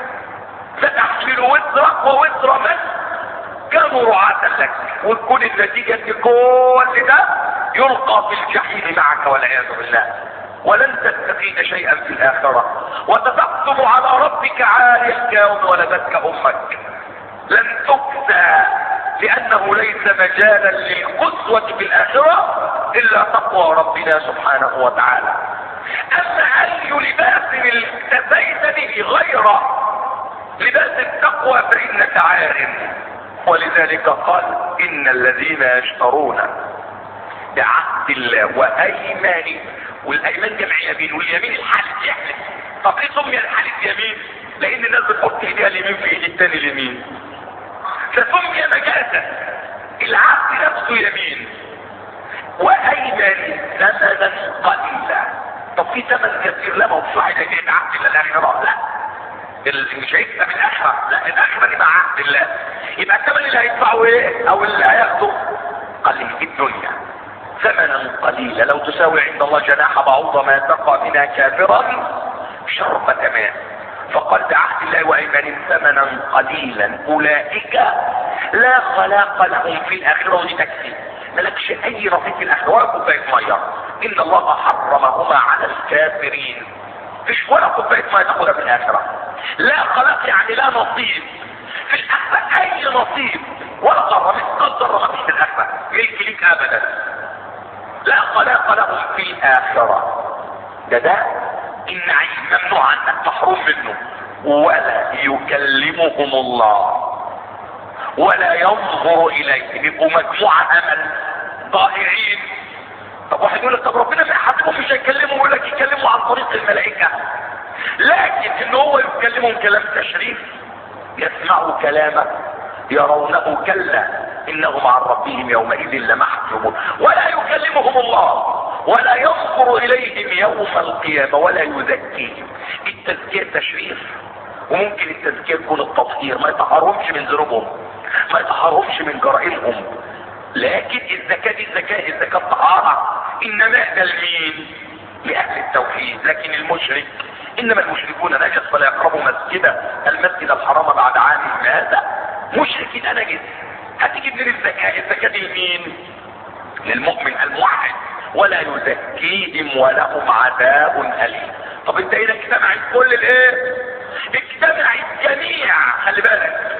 [SPEAKER 2] ستحمل وزرك ووزر من كانوا رعاة لك، وتكون النتيجه ان كل ده يلقى في الجحيم معك والعياذ بالله، ولن تستفيد شيئا في الاخره، وستقدم على ربك عاريا كون ولدتك امك، لن تكسى، لانه ليس مجالا للقسوة في الاخرة الا تقوى ربنا سبحانه وتعالى. اما اي لباس التزيت به غير لباس التقوى فانك عار. ولذلك قال ان الذين يشترون بعهد الله وايمان، والايمان جمع يمين، واليمين الحالف يحلف. طب ليه سمي الحالف يمين؟ لان الناس بتحط ايديها اليمين في ايد الثاني اليمين، فسمي مجازا. العهد نفسه يمين. وايمان ثمنا قليلا. طب في ثمن كثير؟ لا، ما هو واحد هيجيب عهد الله الاخره، لا، مش هيكسب الاخره، لا، الاخره دي مع عهد الله. يبقى الثمن اللي هيدفعه ايه او اللي هياخده؟ قليل في الدنيا، ثمنا قليلا، لو تساوي عند الله جناح بعوضة ما تقى منها كافرا شربة ماء. فقال بعهد الله وايمان ثمنا قليلا اولئك لا خلاق لهم في الاخره. ودي تكفي، ملكش اي نصيب في الاخره ولا كوبايه ميه. ان الله حرمهما على الكافرين، مفيش ولا كوبايه ميه تاخدها في الاخره. لا خلاق يعني لا نصيب في الاخره، اي نصيب ولا ذره مثقال ذره مفيش في الاخره ملك ليك ابدا. لا خلاق لهم في الاخره. ده النعيم ممنوع عنك، محروم منه. ولا يكلمهم الله ولا ينظر اليهم، يبقوا مجموعه امل ضائعين. طب واحد يقول لك طب ربنا في حد مش هيكلمهم، يقول لك يكلموا عن طريق الملائكه. لكن ان هو يكلمهم كلام تشريف، يسمعوا كلامه، يرونه كلا انهم عن ربهم يومئذ لمحجوبون. ولا يكلمهم الله ولا ينظر اليهم يوم القيامه ولا يزكيهم. التزكيه تشريف، وممكن التزكيه تكون التطهير، ما يطهرهمش من ذنوبهم، ما يطهرهمش من جرائمهم. لكن الزكاه دي الزكاه طهاره، انما ده لمين؟ لاهل التوحيد. لكن المشرك، انما المشركون نجس فلا يقربوا المسجد الحرام بعد عامهم هذا. مشرك ده نجس. هتيجي من الزكاه دي لمين؟ للمؤمن الموحد. ولا يزكيهم ولهم عذاب اليم. طب انت اذا اجتمعت كل الايه؟ اجتمع الجميع، خلي بالك،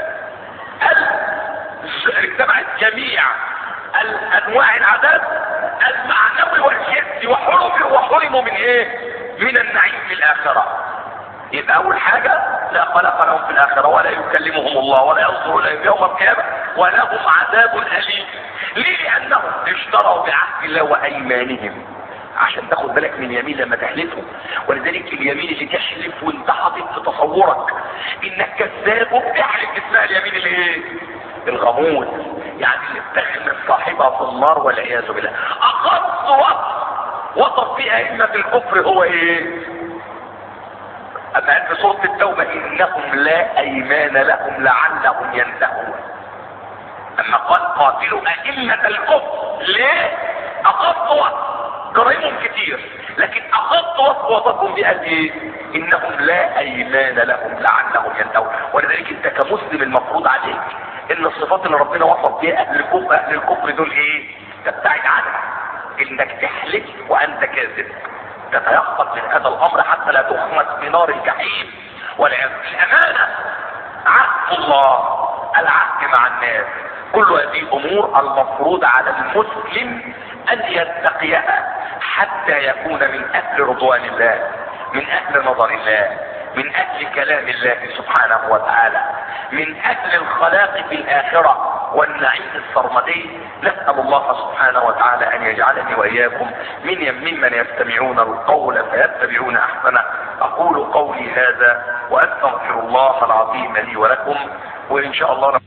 [SPEAKER 2] اجتمعت جميع انواع العذاب المعنوي والحسي، وحرموا من ايه؟ من النعيم في الاخره. يبقى اول حاجه لا خلق لهم في الاخره ولا يكلمهم الله ولا ينظر اليهم يوم القيامه ولهم عذاب اليم. ليه؟ لانهم اشتروا بعهد الله وايمانهم. عشان تاخد بالك من اليمين لما تحلفه. ولذلك اليمين اللي تحلف وانت حاطط في تصورك انك كذاب وبتحلف اسمها اليمين الايه؟ الغموس، يعني اللي بتخمس صاحبها في النار والعياذ بالله. اخص وصف في ائمه الكفر هو ايه؟ اما قال في سوره التوبه انهم لا ايمان لهم لعلهم ينتهون. اما قال قاتلوا ائمه الكفر، ليه؟ اخص وصف، جرائمهم كتير، لكن اخذت وصفهم بقال ايه؟ انهم لا ايمان لهم لعلهم ينتهون. ولذلك انت كمسلم المفروض عليك ان الصفات اللي ربنا وصف بها اهل الكفر دول ايه؟ تبتعد عنها. انك تحلف وانت كاذب، تتيقظ من هذا الامر حتى لا تخمس في نار الجحيم والعياذ بالله. الامانه، عهد الله، العهد مع الناس، كل هذه الامور المفروض على المسلم ان يتقيها حتى يكون من اهل رضوان الله، من اهل نظر الله، من اهل كلام الله سبحانه وتعالى، من اهل الخلاق في الاخره والنعيم السرمدي. نسال الله سبحانه وتعالى ان يجعلني واياكم ممن يستمعون القول فيتبعون احسنه. اقول قولي هذا واستغفر الله العظيم لي ولكم، وان شاء الله